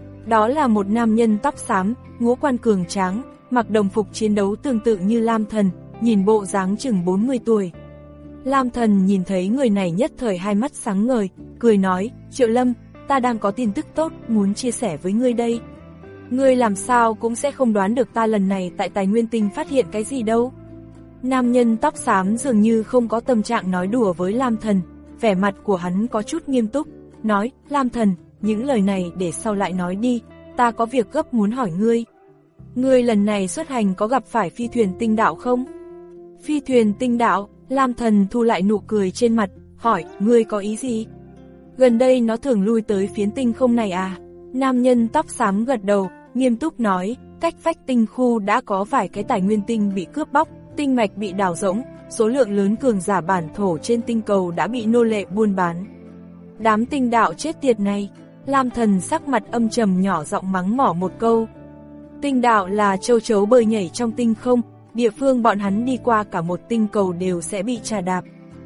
Đó là một nam nhân tóc xám, ngũ quan cường tráng, mặc đồng phục chiến đấu tương tự như Lam Thần, nhìn bộ dáng chừng bốn mươi tuổi. Lam Thần nhìn thấy người này nhất thời hai mắt sáng ngời, cười nói, Triệu Lâm, ta đang có tin tức tốt muốn chia sẻ với ngươi đây. Ngươi làm sao cũng sẽ không đoán được ta lần này tại Tài Nguyên Tinh phát hiện cái gì đâu. Nam nhân tóc xám dường như không có tâm trạng nói đùa với Lam Thần, vẻ mặt của hắn có chút nghiêm túc, nói, Lam Thần, những lời này để sau lại nói đi, ta có việc gấp muốn hỏi ngươi. Ngươi lần này xuất hành có gặp phải phi thuyền tinh đạo không? Phi thuyền tinh đạo, Lam Thần thu lại nụ cười trên mặt, hỏi, ngươi có ý gì? Gần đây nó thường lui tới phiến tinh không này à? Nam nhân tóc xám gật đầu, nghiêm túc nói, cách vách tinh khu đã có vài cái tài nguyên tinh bị cướp bóc, tinh mạch bị đào rỗng, số lượng lớn cường giả bản thổ trên tinh cầu đã bị nô lệ buôn bán. Đám tinh đạo chết tiệt này, Lam Thần sắc mặt âm trầm nhỏ giọng mắng mỏ một câu. Tinh đạo là châu chấu bơi nhảy trong tinh không, địa phương bọn hắn đi qua cả một tinh cầu đều sẽ bị trà đạp.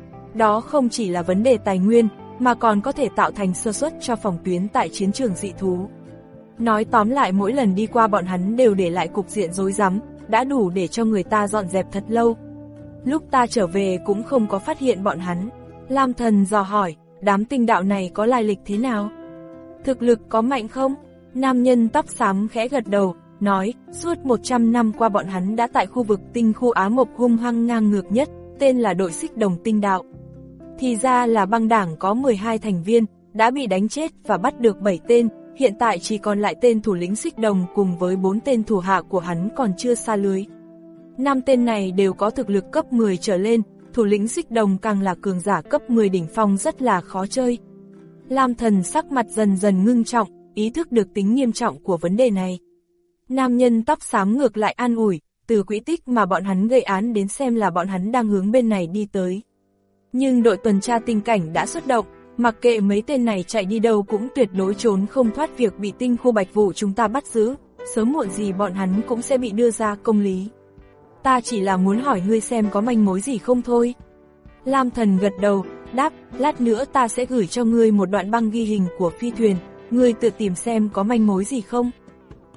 Đó không chỉ là vấn đề tài nguyên, mà còn có thể tạo thành sơ suất cho phòng tuyến tại chiến trường dị thú. Nói tóm lại mỗi lần đi qua bọn hắn đều để lại cục diện rối rắm, đã đủ để cho người ta dọn dẹp thật lâu. Lúc ta trở về cũng không có phát hiện bọn hắn. Lam Thần dò hỏi, đám tinh đạo này có lai lịch thế nào? Thực lực có mạnh không? Nam nhân tóc xám khẽ gật đầu, nói, suốt một trăm năm qua bọn hắn đã tại khu vực tinh khu Á Mộc hung hăng ngang ngược nhất, tên là đội Xích Đồng Tinh Đạo. Thì ra là băng đảng có mười hai thành viên, đã bị đánh chết và bắt được bảy tên, hiện tại chỉ còn lại tên thủ lĩnh Xích Đồng cùng với bốn tên thủ hạ của hắn còn chưa xa lưới. Năm tên này đều có thực lực cấp mười trở lên, thủ lĩnh Xích Đồng càng là cường giả cấp mười đỉnh phong rất là khó chơi. Lam Thần sắc mặt dần dần ngưng trọng, ý thức được tính nghiêm trọng của vấn đề này. Nam nhân tóc xám ngược lại an ủi, từ quỹ tích mà bọn hắn gây án đến xem là bọn hắn đang hướng bên này đi tới. Nhưng đội tuần tra tinh cảnh đã xuất động, mặc kệ mấy tên này chạy đi đâu cũng tuyệt đối trốn không thoát việc bị tinh khu Bạch Vụ chúng ta bắt giữ, sớm muộn gì bọn hắn cũng sẽ bị đưa ra công lý. Ta chỉ là muốn hỏi ngươi xem có manh mối gì không thôi. Lam Thần gật đầu, đáp, lát nữa ta sẽ gửi cho ngươi một đoạn băng ghi hình của phi thuyền, ngươi tự tìm xem có manh mối gì không.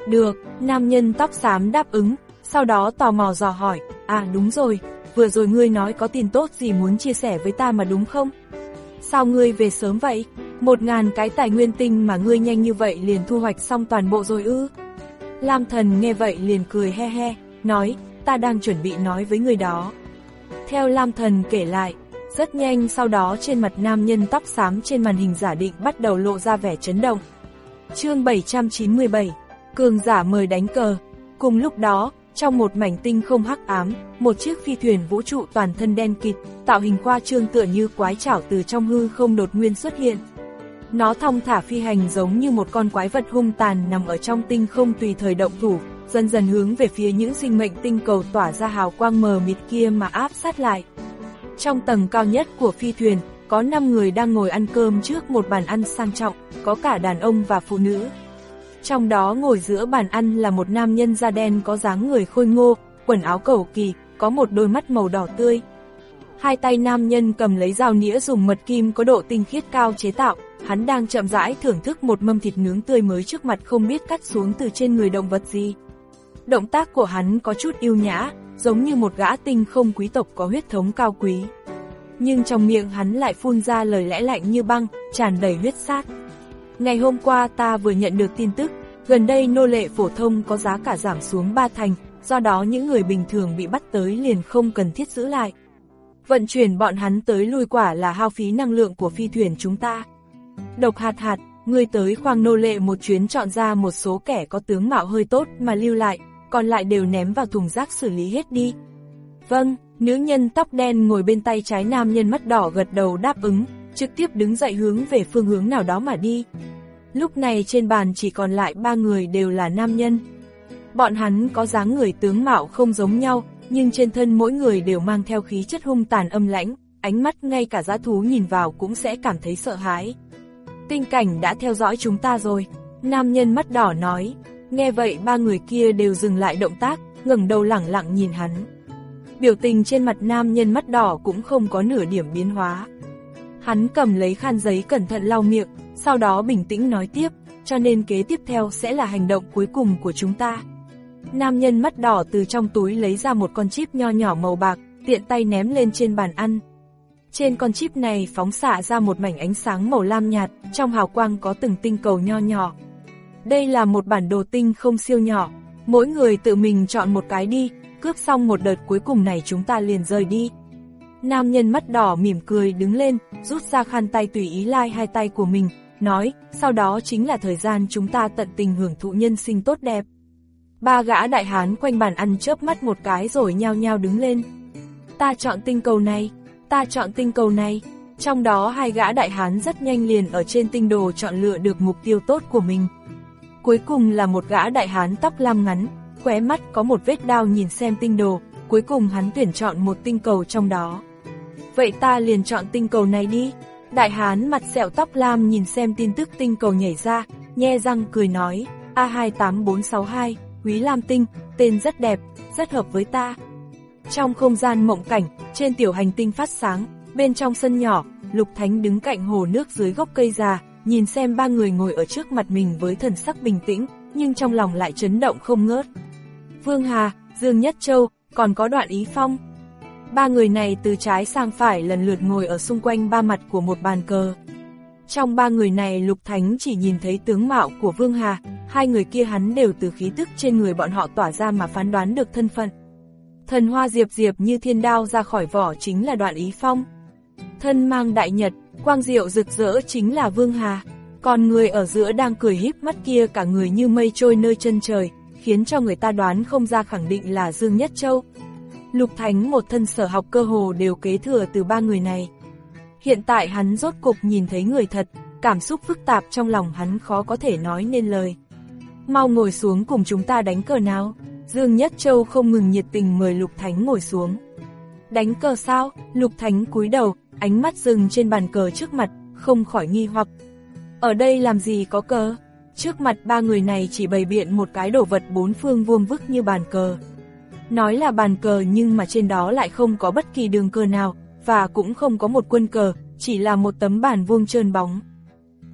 Được, nam nhân tóc xám đáp ứng, sau đó tò mò dò hỏi, à đúng rồi, vừa rồi ngươi nói có tin tốt gì muốn chia sẻ với ta mà đúng không? Sao ngươi về sớm vậy? Một ngàn cái tài nguyên tinh mà ngươi nhanh như vậy liền thu hoạch xong toàn bộ rồi ư? Lam Thần nghe vậy liền cười he he, nói, ta đang chuẩn bị nói với người đó. Theo Lam Thần kể lại, rất nhanh sau đó trên mặt nam nhân tóc xám trên màn hình giả định bắt đầu lộ ra vẻ chấn động. Chương bảy trăm chín mươi bảy, cường giả mời đánh cờ. Cùng lúc đó, trong một mảnh tinh không hắc ám, một chiếc phi thuyền vũ trụ toàn thân đen kịt, tạo hình khoa trương tựa như quái trảo từ trong hư không đột nguyên xuất hiện. Nó thong thả phi hành giống như một con quái vật hung tàn nằm ở trong tinh không tùy thời động thủ, dần dần hướng về phía những sinh mệnh tinh cầu tỏa ra hào quang mờ mịt kia mà áp sát lại. Trong tầng cao nhất của phi thuyền, có năm người đang ngồi ăn cơm trước một bàn ăn sang trọng, có cả đàn ông và phụ nữ. Trong đó ngồi giữa bàn ăn là một nam nhân da đen có dáng người khôi ngô, quần áo cầu kỳ, có một đôi mắt màu đỏ tươi. Hai tay nam nhân cầm lấy dao nĩa dùng mật kim có độ tinh khiết cao chế tạo, hắn đang chậm rãi thưởng thức một mâm thịt nướng tươi mới trước mặt không biết cắt xuống từ trên người động vật gì. Động tác của hắn có chút yêu nhã, giống như một gã tinh không quý tộc có huyết thống cao quý. Nhưng trong miệng hắn lại phun ra lời lẽ lạnh như băng, tràn đầy huyết sát. Ngày hôm qua ta vừa nhận được tin tức, gần đây nô lệ phổ thông có giá cả giảm xuống ba thành, do đó những người bình thường bị bắt tới liền không cần thiết giữ lại. Vận chuyển bọn hắn tới lui quả là hao phí năng lượng của phi thuyền chúng ta. Độc hạt hạt, ngươi tới khoang nô lệ một chuyến chọn ra một số kẻ có tướng mạo hơi tốt mà lưu lại, còn lại đều ném vào thùng rác xử lý hết đi. Vâng, nữ nhân tóc đen ngồi bên tay trái nam nhân mắt đỏ gật đầu đáp ứng, trực tiếp đứng dậy hướng về phương hướng nào đó mà đi. Lúc này trên bàn chỉ còn lại ba người đều là nam nhân. Bọn hắn có dáng người tướng mạo không giống nhau, nhưng trên thân mỗi người đều mang theo khí chất hung tàn âm lãnh, ánh mắt ngay cả dã thú nhìn vào cũng sẽ cảm thấy sợ hãi. Tinh cảnh đã theo dõi chúng ta rồi, nam nhân mắt đỏ nói. Nghe vậy ba người kia đều dừng lại động tác, ngẩng đầu lẳng lặng nhìn hắn. Biểu tình trên mặt nam nhân mắt đỏ cũng không có nửa điểm biến hóa. Hắn cầm lấy khăn giấy cẩn thận lau miệng, sau đó bình tĩnh nói tiếp, cho nên kế tiếp theo sẽ là hành động cuối cùng của chúng ta. Nam nhân mắt đỏ từ trong túi lấy ra một con chip nho nhỏ màu bạc, tiện tay ném lên trên bàn ăn. Trên con chip này phóng xạ ra một mảnh ánh sáng màu lam nhạt, trong hào quang có từng tinh cầu nho nhỏ. Đây là một bản đồ tinh không siêu nhỏ, mỗi người tự mình chọn một cái đi, cướp xong một đợt cuối cùng này chúng ta liền rời đi. Nam nhân mắt đỏ mỉm cười đứng lên, rút ra khăn tay tùy ý lai hai tay của mình, nói, sau đó chính là thời gian chúng ta tận tình hưởng thụ nhân sinh tốt đẹp. Ba gã đại hán quanh bàn ăn chớp mắt một cái rồi nhao nhao đứng lên. Ta chọn tinh cầu này, ta chọn tinh cầu này. Trong đó hai gã đại hán rất nhanh liền ở trên tinh đồ chọn lựa được mục tiêu tốt của mình. Cuối cùng là một gã đại hán tóc lam ngắn, khóe mắt có một vết đao nhìn xem tinh đồ, cuối cùng hắn tuyển chọn một tinh cầu trong đó. Vậy ta liền chọn tinh cầu này đi. Đại hán mặt sẹo tóc lam nhìn xem tin tức tinh cầu nhảy ra, nhe răng cười nói, A hai tám bốn sáu hai, Quý Lam Tinh, tên rất đẹp, rất hợp với ta. Trong không gian mộng cảnh, trên tiểu hành tinh phát sáng, bên trong sân nhỏ, Lục Thánh đứng cạnh hồ nước dưới gốc cây già, nhìn xem ba người ngồi ở trước mặt mình với thần sắc bình tĩnh, nhưng trong lòng lại chấn động không ngớt. Vương Hà, Dương Nhất Châu, còn có Đoạn Ý Phong. Ba người này từ trái sang phải lần lượt ngồi ở xung quanh ba mặt của một bàn cờ. Trong ba người này Lục Thánh chỉ nhìn thấy tướng mạo của Vương Hà, hai người kia hắn đều từ khí tức trên người bọn họ tỏa ra mà phán đoán được thân phận. Thần hoa diệp diệp như thiên đao ra khỏi vỏ chính là Đoạn Ý Phong. Thân mang đại nhật, quang diệu rực rỡ chính là Vương Hà. Còn người ở giữa đang cười híp mắt kia cả người như mây trôi nơi chân trời, khiến cho người ta đoán không ra khẳng định là Dương Nhất Châu. Lục Thánh một thân sở học cơ hồ đều kế thừa từ ba người này. Hiện tại hắn rốt cục nhìn thấy người thật, cảm xúc phức tạp trong lòng hắn khó có thể nói nên lời. Mau ngồi xuống cùng chúng ta đánh cờ nào. Dương Nhất Châu không ngừng nhiệt tình mời Lục Thánh ngồi xuống. Đánh cờ sao? Lục Thánh cúi đầu, ánh mắt dừng trên bàn cờ trước mặt, không khỏi nghi hoặc. Ở đây làm gì có cờ? Trước mặt ba người này chỉ bày biện một cái đồ vật bốn phương vuông vức như bàn cờ. Nói là bàn cờ nhưng mà trên đó lại không có bất kỳ đường cờ nào, và cũng không có một quân cờ, chỉ là một tấm bàn vuông trơn bóng.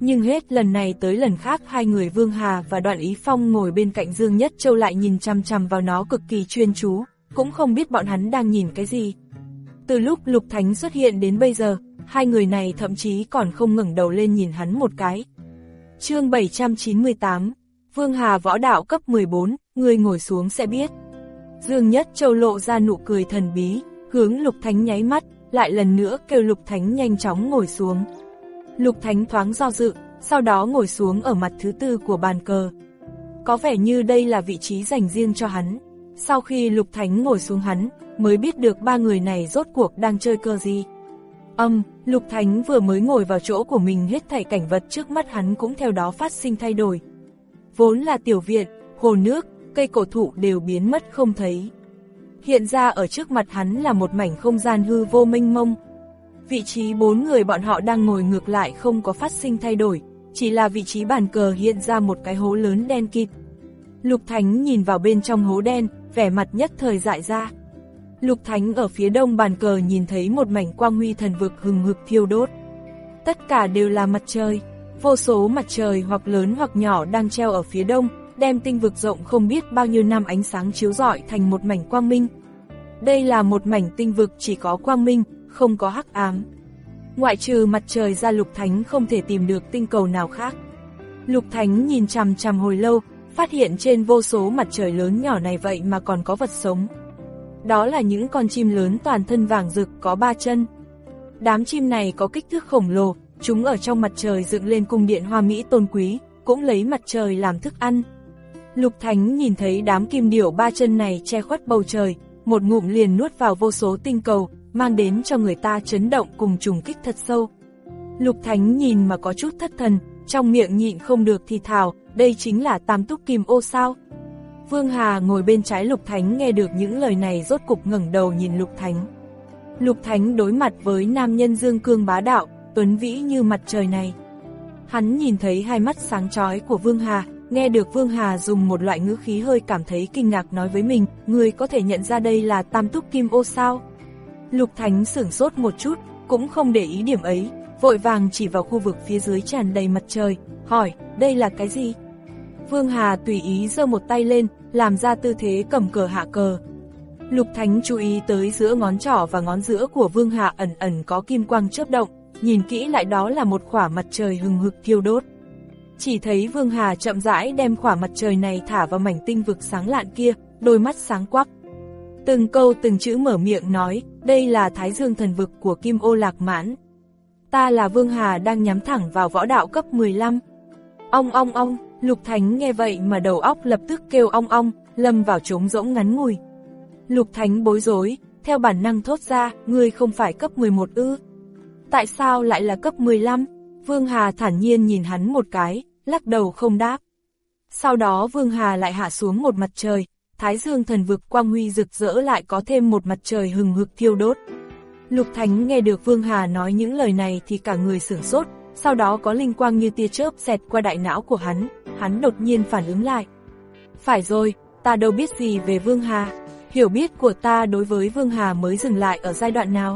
Nhưng hết lần này tới lần khác hai người Vương Hà và Đoạn Ý Phong ngồi bên cạnh Dương Nhất Châu lại nhìn chằm chằm vào nó cực kỳ chuyên chú, cũng không biết bọn hắn đang nhìn cái gì. Từ lúc Lục Thánh xuất hiện đến bây giờ, hai người này thậm chí còn không ngẩng đầu lên nhìn hắn một cái. Chương bảy trăm chín mươi tám, Vương Hà võ đạo cấp mười bốn, người ngồi xuống sẽ biết. Dương Nhất Châu lộ ra nụ cười thần bí, hướng Lục Thánh nháy mắt, lại lần nữa kêu Lục Thánh nhanh chóng ngồi xuống. Lục Thánh thoáng do dự, sau đó ngồi xuống ở mặt thứ tư của bàn cờ. Có vẻ như đây là vị trí dành riêng cho hắn. Sau khi Lục Thánh ngồi xuống hắn, mới biết được ba người này rốt cuộc đang chơi cờ gì. Âm, um, Lục Thánh vừa mới ngồi vào chỗ của mình, hết thảy cảnh vật trước mắt hắn cũng theo đó phát sinh thay đổi. Vốn là tiểu viện, hồ nước, cây cổ thụ đều biến mất không thấy. Hiện ra ở trước mặt hắn là một mảnh không gian hư vô mênh mông. Vị trí bốn người bọn họ đang ngồi ngược lại không có phát sinh thay đổi, chỉ là vị trí bàn cờ hiện ra một cái hố lớn đen kịt. Lục Thánh nhìn vào bên trong hố đen, vẻ mặt nhất thời dại ra. Lục Thánh ở phía đông bàn cờ nhìn thấy một mảnh quang huy thần vực hừng hực thiêu đốt. Tất cả đều là mặt trời, vô số mặt trời hoặc lớn hoặc nhỏ đang treo ở phía đông, đem tinh vực rộng không biết bao nhiêu năm ánh sáng chiếu rọi thành một mảnh quang minh. Đây là một mảnh tinh vực chỉ có quang minh, không có hắc ám. Ngoại trừ mặt trời ra, Lục Thánh không thể tìm được tinh cầu nào khác. Lục Thánh nhìn chằm chằm hồi lâu, phát hiện trên vô số mặt trời lớn nhỏ này vậy mà còn có vật sống. Đó là những con chim lớn toàn thân vàng rực có ba chân. Đám chim này có kích thước khổng lồ, chúng ở trong mặt trời dựng lên cung điện hoa mỹ tôn quý, cũng lấy mặt trời làm thức ăn. Lục Thánh nhìn thấy đám kim điểu ba chân này che khuất bầu trời, một ngụm liền nuốt vào vô số tinh cầu, mang đến cho người ta chấn động cùng trùng kích thật sâu. Lục Thánh nhìn mà có chút thất thần, trong miệng nhịn không được thì thào, đây chính là tam túc kim ô sao? Vương Hà ngồi bên trái Lục Thánh nghe được những lời này rốt cục ngẩng đầu nhìn Lục Thánh. Lục Thánh đối mặt với nam nhân dương cương bá đạo, tuấn vĩ như mặt trời này. Hắn nhìn thấy hai mắt sáng chói của Vương Hà, nghe được Vương Hà dùng một loại ngữ khí hơi cảm thấy kinh ngạc nói với mình, người có thể nhận ra đây là tam túc kim ô sao? Lục Thánh sửng sốt một chút, cũng không để ý điểm ấy, vội vàng chỉ vào khu vực phía dưới tràn đầy mặt trời, hỏi, đây là cái gì? Vương Hà tùy ý giơ một tay lên, làm ra tư thế cầm cờ hạ cờ. Lục Thánh chú ý tới giữa ngón trỏ và ngón giữa của Vương Hà ẩn ẩn có kim quang chớp động, nhìn kỹ lại đó là một khỏa mặt trời hừng hực thiêu đốt. Chỉ thấy Vương Hà chậm rãi đem khỏa mặt trời này thả vào mảnh tinh vực sáng lạn kia, đôi mắt sáng quắc. Từng câu từng chữ mở miệng nói, đây là Thái Dương thần vực của Kim Ô Lạc Mãn. Ta là Vương Hà đang nhắm thẳng vào võ đạo cấp mười lăm. Ong ong ong, Lục Thánh nghe vậy mà đầu óc lập tức kêu ong ong, lâm vào trống rỗng ngắn ngủi. Lục Thánh bối rối, theo bản năng thốt ra, ngươi không phải cấp mười một ư? Tại sao lại là cấp mười lăm? Vương Hà thản nhiên nhìn hắn một cái, lắc đầu không đáp. Sau đó Vương Hà lại hạ xuống một mặt trời, Thái Dương thần vực quang huy rực rỡ lại có thêm một mặt trời hừng hực thiêu đốt. Lục Thánh nghe được Vương Hà nói những lời này thì cả người sửng sốt, sau đó có linh quang như tia chớp xẹt qua đại não của hắn, hắn đột nhiên phản ứng lại. Phải rồi, ta đâu biết gì về Vương Hà, hiểu biết của ta đối với Vương Hà mới dừng lại ở giai đoạn nào.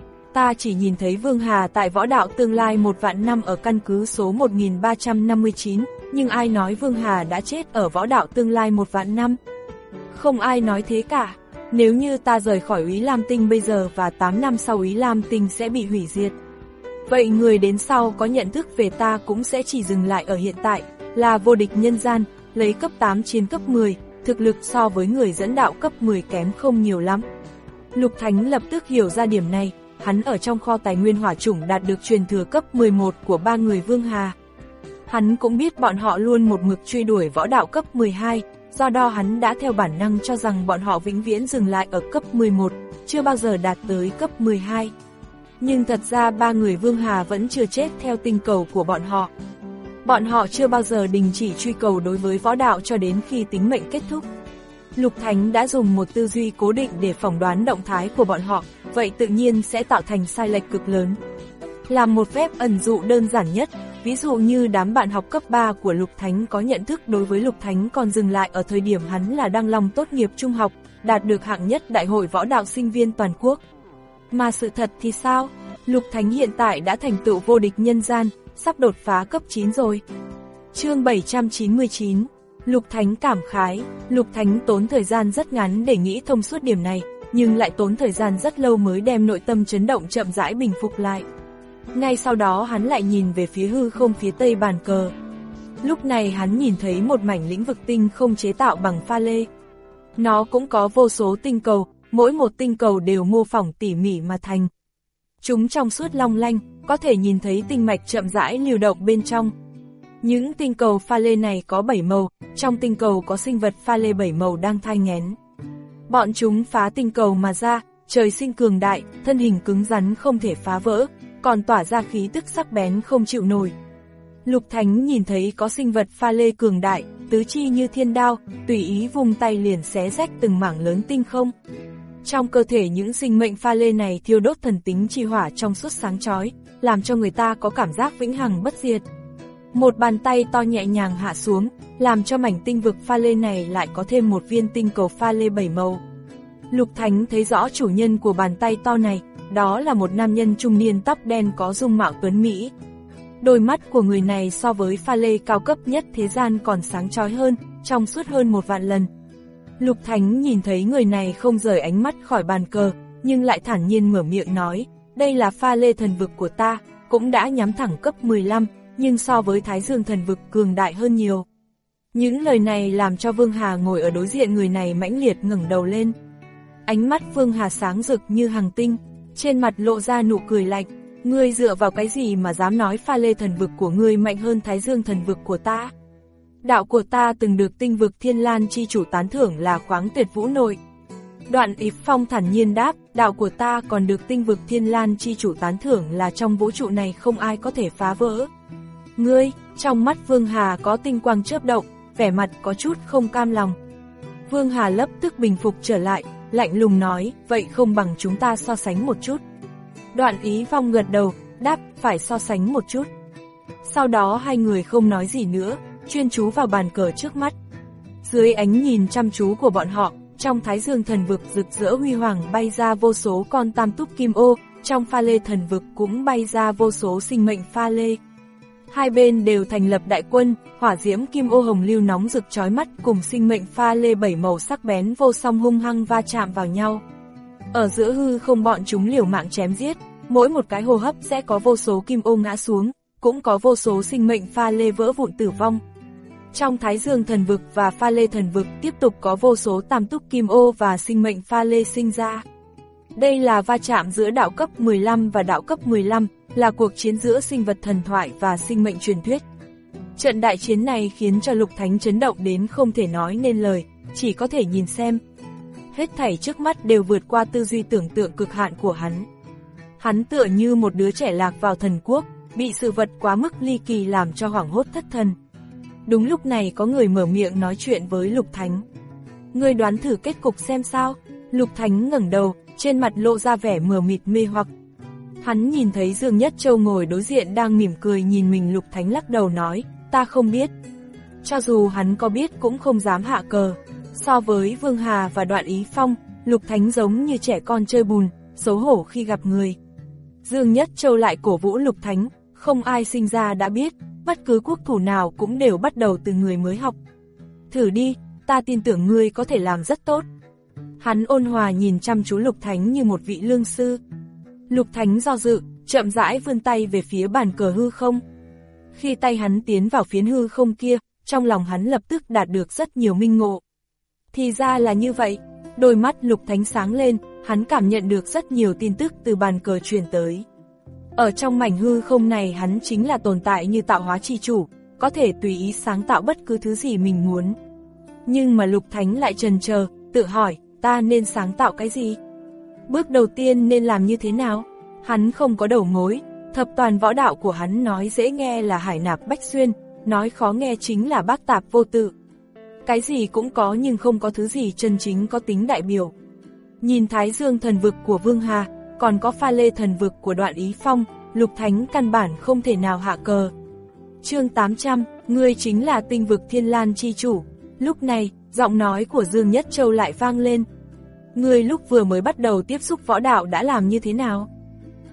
Ta chỉ nhìn thấy Vương Hà tại võ đạo tương lai một vạn năm ở căn cứ số một nghìn ba trăm năm mươi chín, nhưng ai nói Vương Hà đã chết ở võ đạo tương lai một vạn năm? Không ai nói thế cả. Nếu như ta rời khỏi Úy Lam Tinh bây giờ và tám năm sau Úy Lam Tinh sẽ bị hủy diệt, vậy người đến sau có nhận thức về ta cũng sẽ chỉ dừng lại ở hiện tại, là vô địch nhân gian, lấy cấp tám chiến cấp mười, thực lực so với người dẫn đạo cấp mười kém không nhiều lắm. Lục Thánh lập tức hiểu ra điểm này, hắn ở trong kho tài nguyên hỏa chủng đạt được truyền thừa cấp mười một của ba người Vương Hà. Hắn cũng biết bọn họ luôn một mực truy đuổi võ đạo cấp mười hai, do đó hắn đã theo bản năng cho rằng bọn họ vĩnh viễn dừng lại ở cấp mười một, chưa bao giờ đạt tới cấp mười hai. Nhưng thật ra ba người Vương Hà vẫn chưa chết theo tinh cầu của bọn họ. Bọn họ chưa bao giờ đình chỉ truy cầu đối với võ đạo cho đến khi tính mệnh kết thúc. Lục Thánh đã dùng một tư duy cố định để phỏng đoán động thái của bọn họ, vậy tự nhiên sẽ tạo thành sai lệch cực lớn. Làm một phép ẩn dụ đơn giản nhất, ví dụ như đám bạn học cấp ba của Lục Thánh có nhận thức đối với Lục Thánh còn dừng lại ở thời điểm hắn là Đăng Long tốt nghiệp trung học, đạt được hạng nhất đại hội võ đạo sinh viên toàn quốc. Mà sự thật thì sao? Lục Thánh hiện tại đã thành tựu vô địch nhân gian, sắp đột phá cấp chín rồi. Chương bảy trăm chín mươi chín, Lục Thánh cảm khái. Lục Thánh tốn thời gian rất ngắn để nghĩ thông suốt điểm này, nhưng lại tốn thời gian rất lâu mới đem nội tâm chấn động chậm rãi bình phục lại. Ngay sau đó hắn lại nhìn về phía hư không phía tây bàn cờ. Lúc này hắn nhìn thấy một mảnh lĩnh vực tinh không chế tạo bằng pha lê. Nó cũng có vô số tinh cầu, mỗi một tinh cầu đều mô phỏng tỉ mỉ mà thành. Chúng trong suốt long lanh, có thể nhìn thấy tinh mạch chậm rãi lưu động bên trong. Những tinh cầu pha lê này có bảy màu, trong tinh cầu có sinh vật pha lê bảy màu đang thai nghén. Bọn chúng phá tinh cầu mà ra, trời sinh cường đại, thân hình cứng rắn không thể phá vỡ, còn tỏa ra khí tức sắc bén không chịu nổi. Lục Thánh nhìn thấy có sinh vật pha lê cường đại, tứ chi như thiên đao, tùy ý vung tay liền xé rách từng mảng lớn tinh không. Trong cơ thể những sinh mệnh pha lê này thiêu đốt thần tính chi hỏa trong suốt sáng chói, làm cho người ta có cảm giác vĩnh hằng bất diệt. Một bàn tay to nhẹ nhàng hạ xuống, làm cho mảnh tinh vực pha lê này lại có thêm một viên tinh cầu pha lê bảy màu. Lục Thánh thấy rõ chủ nhân của bàn tay to này, đó là một nam nhân trung niên tóc đen có dung mạo tuấn mỹ. Đôi mắt của người này so với pha lê cao cấp nhất thế gian còn sáng chói hơn, trong suốt hơn một vạn lần. Lục Thánh nhìn thấy người này không rời ánh mắt khỏi bàn cờ, nhưng lại thản nhiên mở miệng nói, đây là pha lê thần vực của ta, cũng đã nhắm thẳng cấp mười lăm, nhưng so với Thái Dương thần vực cường đại hơn nhiều. Những lời này làm cho Vương Hà ngồi ở đối diện người này mãnh liệt ngẩng đầu lên. Ánh mắt Vương Hà sáng rực như hằng tinh, trên mặt lộ ra nụ cười lạnh, ngươi dựa vào cái gì mà dám nói pha lê thần vực của ngươi mạnh hơn Thái Dương thần vực của ta? Đạo của ta từng được tinh vực Thiên Lan chi chủ tán thưởng là khoáng tuyệt vũ nội. Đoạn Ý Phong thản nhiên đáp, đạo của ta còn được tinh vực Thiên Lan chi chủ tán thưởng là trong vũ trụ này không ai có thể phá vỡ. Ngươi, trong mắt Vương Hà có tinh quang chớp động, vẻ mặt có chút không cam lòng. Vương Hà lập tức bình phục trở lại, lạnh lùng nói, vậy không bằng chúng ta so sánh một chút. Đoạn Ý Phong gật đầu, đáp, phải so sánh một chút. Sau đó hai người không nói gì nữa, chuyên chú vào bàn cờ trước mắt. Dưới ánh nhìn chăm chú của bọn họ, trong Thái Dương thần vực rực rỡ huy hoàng bay ra vô số con tam túc kim ô, trong pha lê thần vực cũng bay ra vô số sinh mệnh pha lê. Hai bên đều thành lập đại quân, hỏa diễm kim ô hồng lưu nóng rực chói mắt cùng sinh mệnh pha lê bảy màu sắc bén vô song hung hăng va chạm vào nhau. Ở giữa hư không bọn chúng liều mạng chém giết, mỗi một cái hô hấp sẽ có vô số kim ô ngã xuống, cũng có vô số sinh mệnh pha lê vỡ vụn tử vong. Trong Thái Dương thần vực và pha lê thần vực tiếp tục có vô số tam túc kim ô và sinh mệnh pha lê sinh ra. Đây là va chạm giữa đạo cấp mười lăm và đạo cấp mười lăm, là cuộc chiến giữa sinh vật thần thoại và sinh mệnh truyền thuyết. Trận đại chiến này khiến cho Lục Thánh chấn động đến không thể nói nên lời, chỉ có thể nhìn xem. Hết thảy trước mắt đều vượt qua tư duy tưởng tượng cực hạn của hắn. Hắn tựa như một đứa trẻ lạc vào thần quốc, bị sự vật quá mức ly kỳ làm cho hoảng hốt thất thần. Đúng lúc này có người mở miệng nói chuyện với Lục Thánh. Ngươi đoán thử kết cục xem sao? Lục Thánh ngẩng đầu, trên mặt lộ ra vẻ mờ mịt mê hoặc. Hắn nhìn thấy Dương Nhất Châu ngồi đối diện đang mỉm cười nhìn mình. Lục Thánh lắc đầu nói, ta không biết. Cho dù hắn có biết cũng không dám hạ cờ. So với Vương Hà và Đoạn Ý Phong, Lục Thánh giống như trẻ con chơi bùn, xấu hổ khi gặp người. Dương Nhất Châu lại cổ vũ Lục Thánh, không ai sinh ra đã biết, bất cứ quốc thủ nào cũng đều bắt đầu từ người mới học. Thử đi, ta tin tưởng ngươi có thể làm rất tốt. Hắn ôn hòa nhìn chăm chú Lục Thánh như một vị lương sư. Lục Thánh do dự, chậm rãi vươn tay về phía bàn cờ hư không. Khi tay hắn tiến vào phiến hư không kia, trong lòng hắn lập tức đạt được rất nhiều minh ngộ. Thì ra là như vậy, đôi mắt Lục Thánh sáng lên, hắn cảm nhận được rất nhiều tin tức từ bàn cờ truyền tới. Ở trong mảnh hư không này hắn chính là tồn tại như tạo hóa chi chủ, có thể tùy ý sáng tạo bất cứ thứ gì mình muốn. Nhưng mà Lục Thánh lại chần chờ, tự hỏi, ta nên sáng tạo cái gì? Bước đầu tiên nên làm như thế nào? Hắn không có đầu mối, thập toàn võ đạo của hắn nói dễ nghe là hải nạp bách xuyên, nói khó nghe chính là bác tạp vô tự. Cái gì cũng có nhưng không có thứ gì chân chính có tính đại biểu. Nhìn Thái Dương thần vực của Vương Hà, còn có pha lê thần vực của Đoạn Ý Phong, Lục Thánh căn bản không thể nào hạ cờ. Chương tám trăm, ngươi chính là tinh vực Thiên Lan chi chủ. Lúc này, giọng nói của Dương Nhất Châu lại vang lên. Ngươi lúc vừa mới bắt đầu tiếp xúc võ đạo đã làm như thế nào?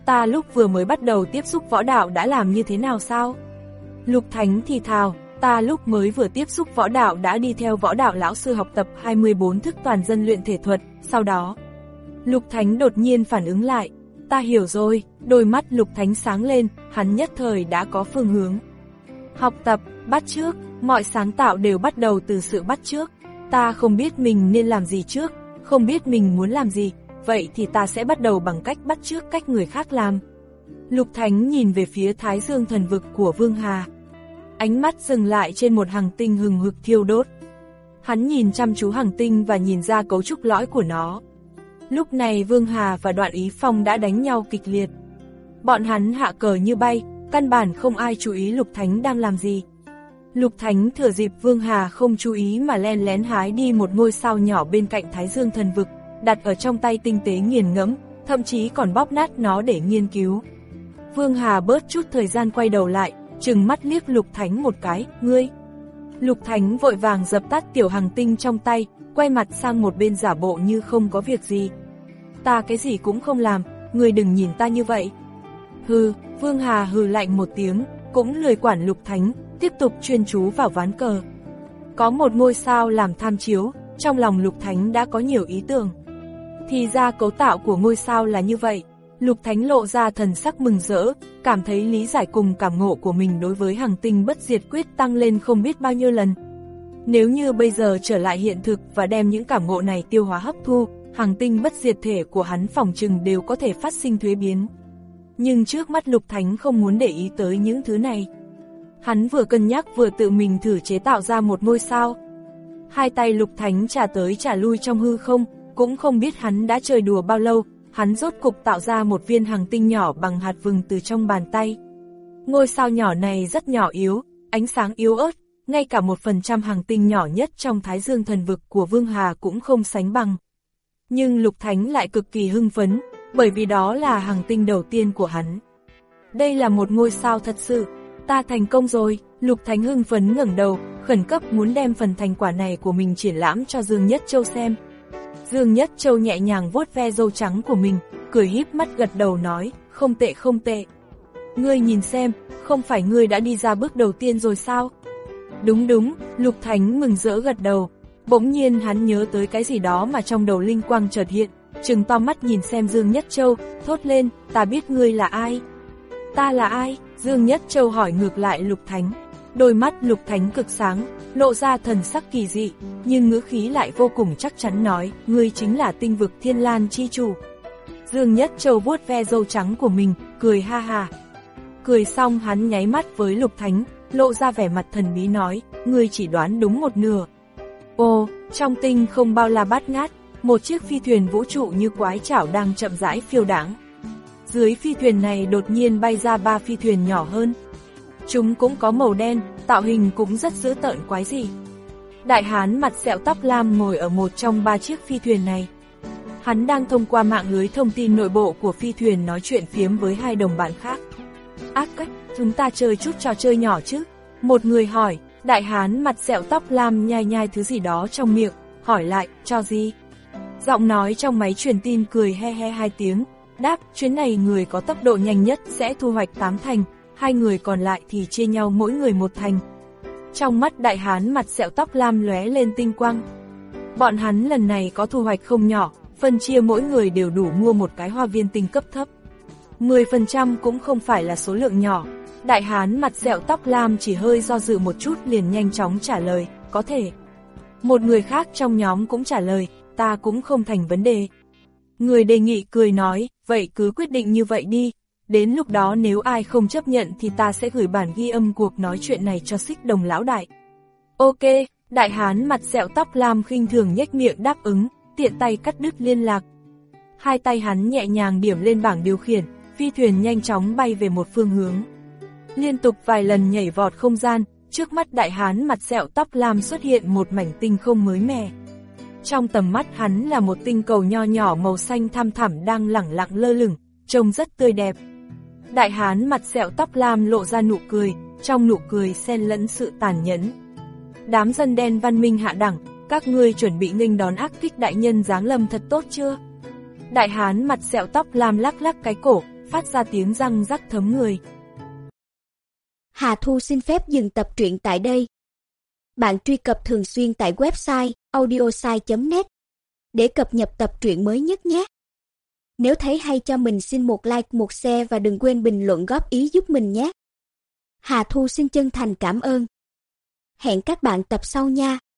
ta lúc vừa mới bắt đầu tiếp xúc võ đạo đã làm như thế nào sao? Lục Thánh thì thào, ta lúc mới vừa tiếp xúc võ đạo đã đi theo võ đạo lão sư học tập hai mươi bốn thức toàn dân luyện thể thuật, sau đó. Lục Thánh đột nhiên phản ứng lại, ta hiểu rồi, đôi mắt Lục Thánh sáng lên, hắn nhất thời đã có phương hướng. Học tập, bắt chước, mọi sáng tạo đều bắt đầu từ sự bắt chước. Ta không biết mình nên làm gì trước, không biết mình muốn làm gì, vậy thì ta sẽ bắt đầu bằng cách bắt chước cách người khác làm. Lục Thánh nhìn về phía Thái Dương thần vực của Vương Hà. Ánh mắt dừng lại trên một hành tinh hừng hực thiêu đốt. Hắn nhìn chăm chú hành tinh và nhìn ra cấu trúc lõi của nó. Lúc này Vương Hà và Đoạn Ý Phong đã đánh nhau kịch liệt. Bọn hắn hạ cờ như bay, căn bản không ai chú ý Lục Thánh đang làm gì. Lục Thánh thừa dịp Vương Hà không chú ý mà len lén hái đi một ngôi sao nhỏ bên cạnh Thái Dương thần vực, đặt ở trong tay tinh tế nghiền ngẫm, thậm chí còn bóp nát nó để nghiên cứu. Vương Hà bớt chút thời gian quay đầu lại, trừng mắt liếc Lục Thánh một cái, ngươi. Lục Thánh vội vàng dập tắt tiểu hành tinh trong tay, quay mặt sang một bên giả bộ như không có việc gì. Ta cái gì cũng không làm, ngươi đừng nhìn ta như vậy. Hừ, Vương Hà hừ lạnh một tiếng, cũng lười quản Lục Thánh, tiếp tục chuyên chú vào ván cờ. Có một ngôi sao làm tham chiếu, trong lòng Lục Thánh đã có nhiều ý tưởng. Thì ra cấu tạo của ngôi sao là như vậy. Lục Thánh lộ ra thần sắc mừng rỡ, cảm thấy lý giải cùng cảm ngộ của mình đối với hành tinh bất diệt quyết tăng lên không biết bao nhiêu lần. Nếu như bây giờ trở lại hiện thực và đem những cảm ngộ này tiêu hóa hấp thu, hành tinh bất diệt thể của hắn phỏng chừng đều có thể phát sinh thuế biến. Nhưng trước mắt Lục Thánh không muốn để ý tới những thứ này. Hắn vừa cân nhắc vừa tự mình thử chế tạo ra một ngôi sao. Hai tay Lục Thánh trả tới trả lui trong hư không, cũng không biết hắn đã chơi đùa bao lâu, hắn rốt cục tạo ra một viên hành tinh nhỏ bằng hạt vừng từ trong bàn tay. Ngôi sao nhỏ này rất nhỏ yếu, ánh sáng yếu ớt, ngay cả một phần trăm hành tinh nhỏ nhất trong Thái Dương thần vực của Vương Hà cũng không sánh bằng. Nhưng Lục Thánh lại cực kỳ hưng phấn, bởi vì đó là hành tinh đầu tiên của hắn. Đây là một ngôi sao thật sự, ta thành công rồi. Lục Thánh hưng phấn ngẩng đầu, khẩn cấp muốn đem phần thành quả này của mình triển lãm cho Dương Nhất Châu xem. Dương Nhất Châu nhẹ nhàng vuốt ve râu trắng của mình, cười híp mắt gật đầu nói, không tệ không tệ. Ngươi nhìn xem, không phải ngươi đã đi ra bước đầu tiên rồi sao? Đúng đúng, Lục Thánh mừng rỡ gật đầu. Bỗng nhiên hắn nhớ tới cái gì đó mà trong đầu linh quang chợt hiện, trừng to mắt nhìn xem Dương Nhất Châu, thốt lên, ta biết ngươi là ai. Ta là ai? Dương Nhất Châu hỏi ngược lại Lục Thánh. Đôi mắt Lục Thánh cực sáng, lộ ra thần sắc kỳ dị, nhưng ngữ khí lại vô cùng chắc chắn nói, ngươi chính là tinh vực Thiên Lan chi chủ. Dương Nhất Châu vuốt ve râu trắng của mình, cười ha ha. Cười xong hắn nháy mắt với Lục Thánh, lộ ra vẻ mặt thần bí nói, ngươi chỉ đoán đúng một nửa. Ồ, trong tinh không bao la bát ngát, một chiếc phi thuyền vũ trụ như quái chảo đang chậm rãi phiêu đãng. Dưới phi thuyền này đột nhiên bay ra ba phi thuyền nhỏ hơn. Chúng cũng có màu đen, tạo hình cũng rất dữ tợn quái dị. Đại hán mặt sẹo tóc lam ngồi ở một trong ba chiếc phi thuyền này. Hắn đang thông qua mạng lưới thông tin nội bộ của phi thuyền nói chuyện phiếm với hai đồng bạn khác. Ác cách, chúng ta chơi chút trò chơi nhỏ chứ? Một người hỏi, đại hán mặt sẹo tóc lam nhai nhai thứ gì đó trong miệng, hỏi lại, cho gì? Giọng nói trong máy truyền tin cười he he hai tiếng, đáp, chuyến này người có tốc độ nhanh nhất sẽ thu hoạch tám thành, hai người còn lại thì chia nhau mỗi người một thành. Trong mắt đại hán mặt sẹo tóc lam lóe lên tinh quang. Bọn hắn lần này có thu hoạch không nhỏ, phân chia mỗi người đều đủ mua một cái hoa viên tinh cấp thấp. mười phần trăm cũng không phải là số lượng nhỏ. Đại hán mặt sẹo tóc lam chỉ hơi do dự một chút liền nhanh chóng trả lời, có thể. Một người khác trong nhóm cũng trả lời, ta cũng không thành vấn đề. Người đề nghị cười nói, vậy cứ quyết định như vậy đi. Đến lúc đó nếu ai không chấp nhận thì ta sẽ gửi bản ghi âm cuộc nói chuyện này cho Xích Đồng lão đại. Ok, đại hán mặt sẹo tóc lam khinh thường nhếch miệng đáp ứng, tiện tay cắt đứt liên lạc. Hai tay hắn nhẹ nhàng điểm lên bảng điều khiển, phi thuyền nhanh chóng bay về một phương hướng. Liên tục vài lần nhảy vọt không gian, trước mắt đại hán mặt sẹo tóc lam xuất hiện một mảnh tinh không mới mẻ. Trong tầm mắt hắn là một tinh cầu nho nhỏ màu xanh thăm thẳm đang lẳng lặng lơ lửng, trông rất tươi đẹp. Đại hán mặt sẹo tóc lam lộ ra nụ cười, trong nụ cười xen lẫn sự tàn nhẫn. Đám dân đen văn minh hạ đẳng, các ngươi chuẩn bị nghênh đón ác kích đại nhân giáng lâm thật tốt chưa? Đại hán mặt sẹo tóc lam lắc lắc cái cổ, phát ra tiếng răng rắc thấm người. Hà Thu xin phép dừng tập truyện tại đây. Bạn truy cập thường xuyên tại website audiosai chấm net để cập nhật tập truyện mới nhất nhé. Nếu thấy hay cho mình xin một like, một share và đừng quên bình luận góp ý giúp mình nhé. Hà Thu xin chân thành cảm ơn. Hẹn các bạn tập sau nha.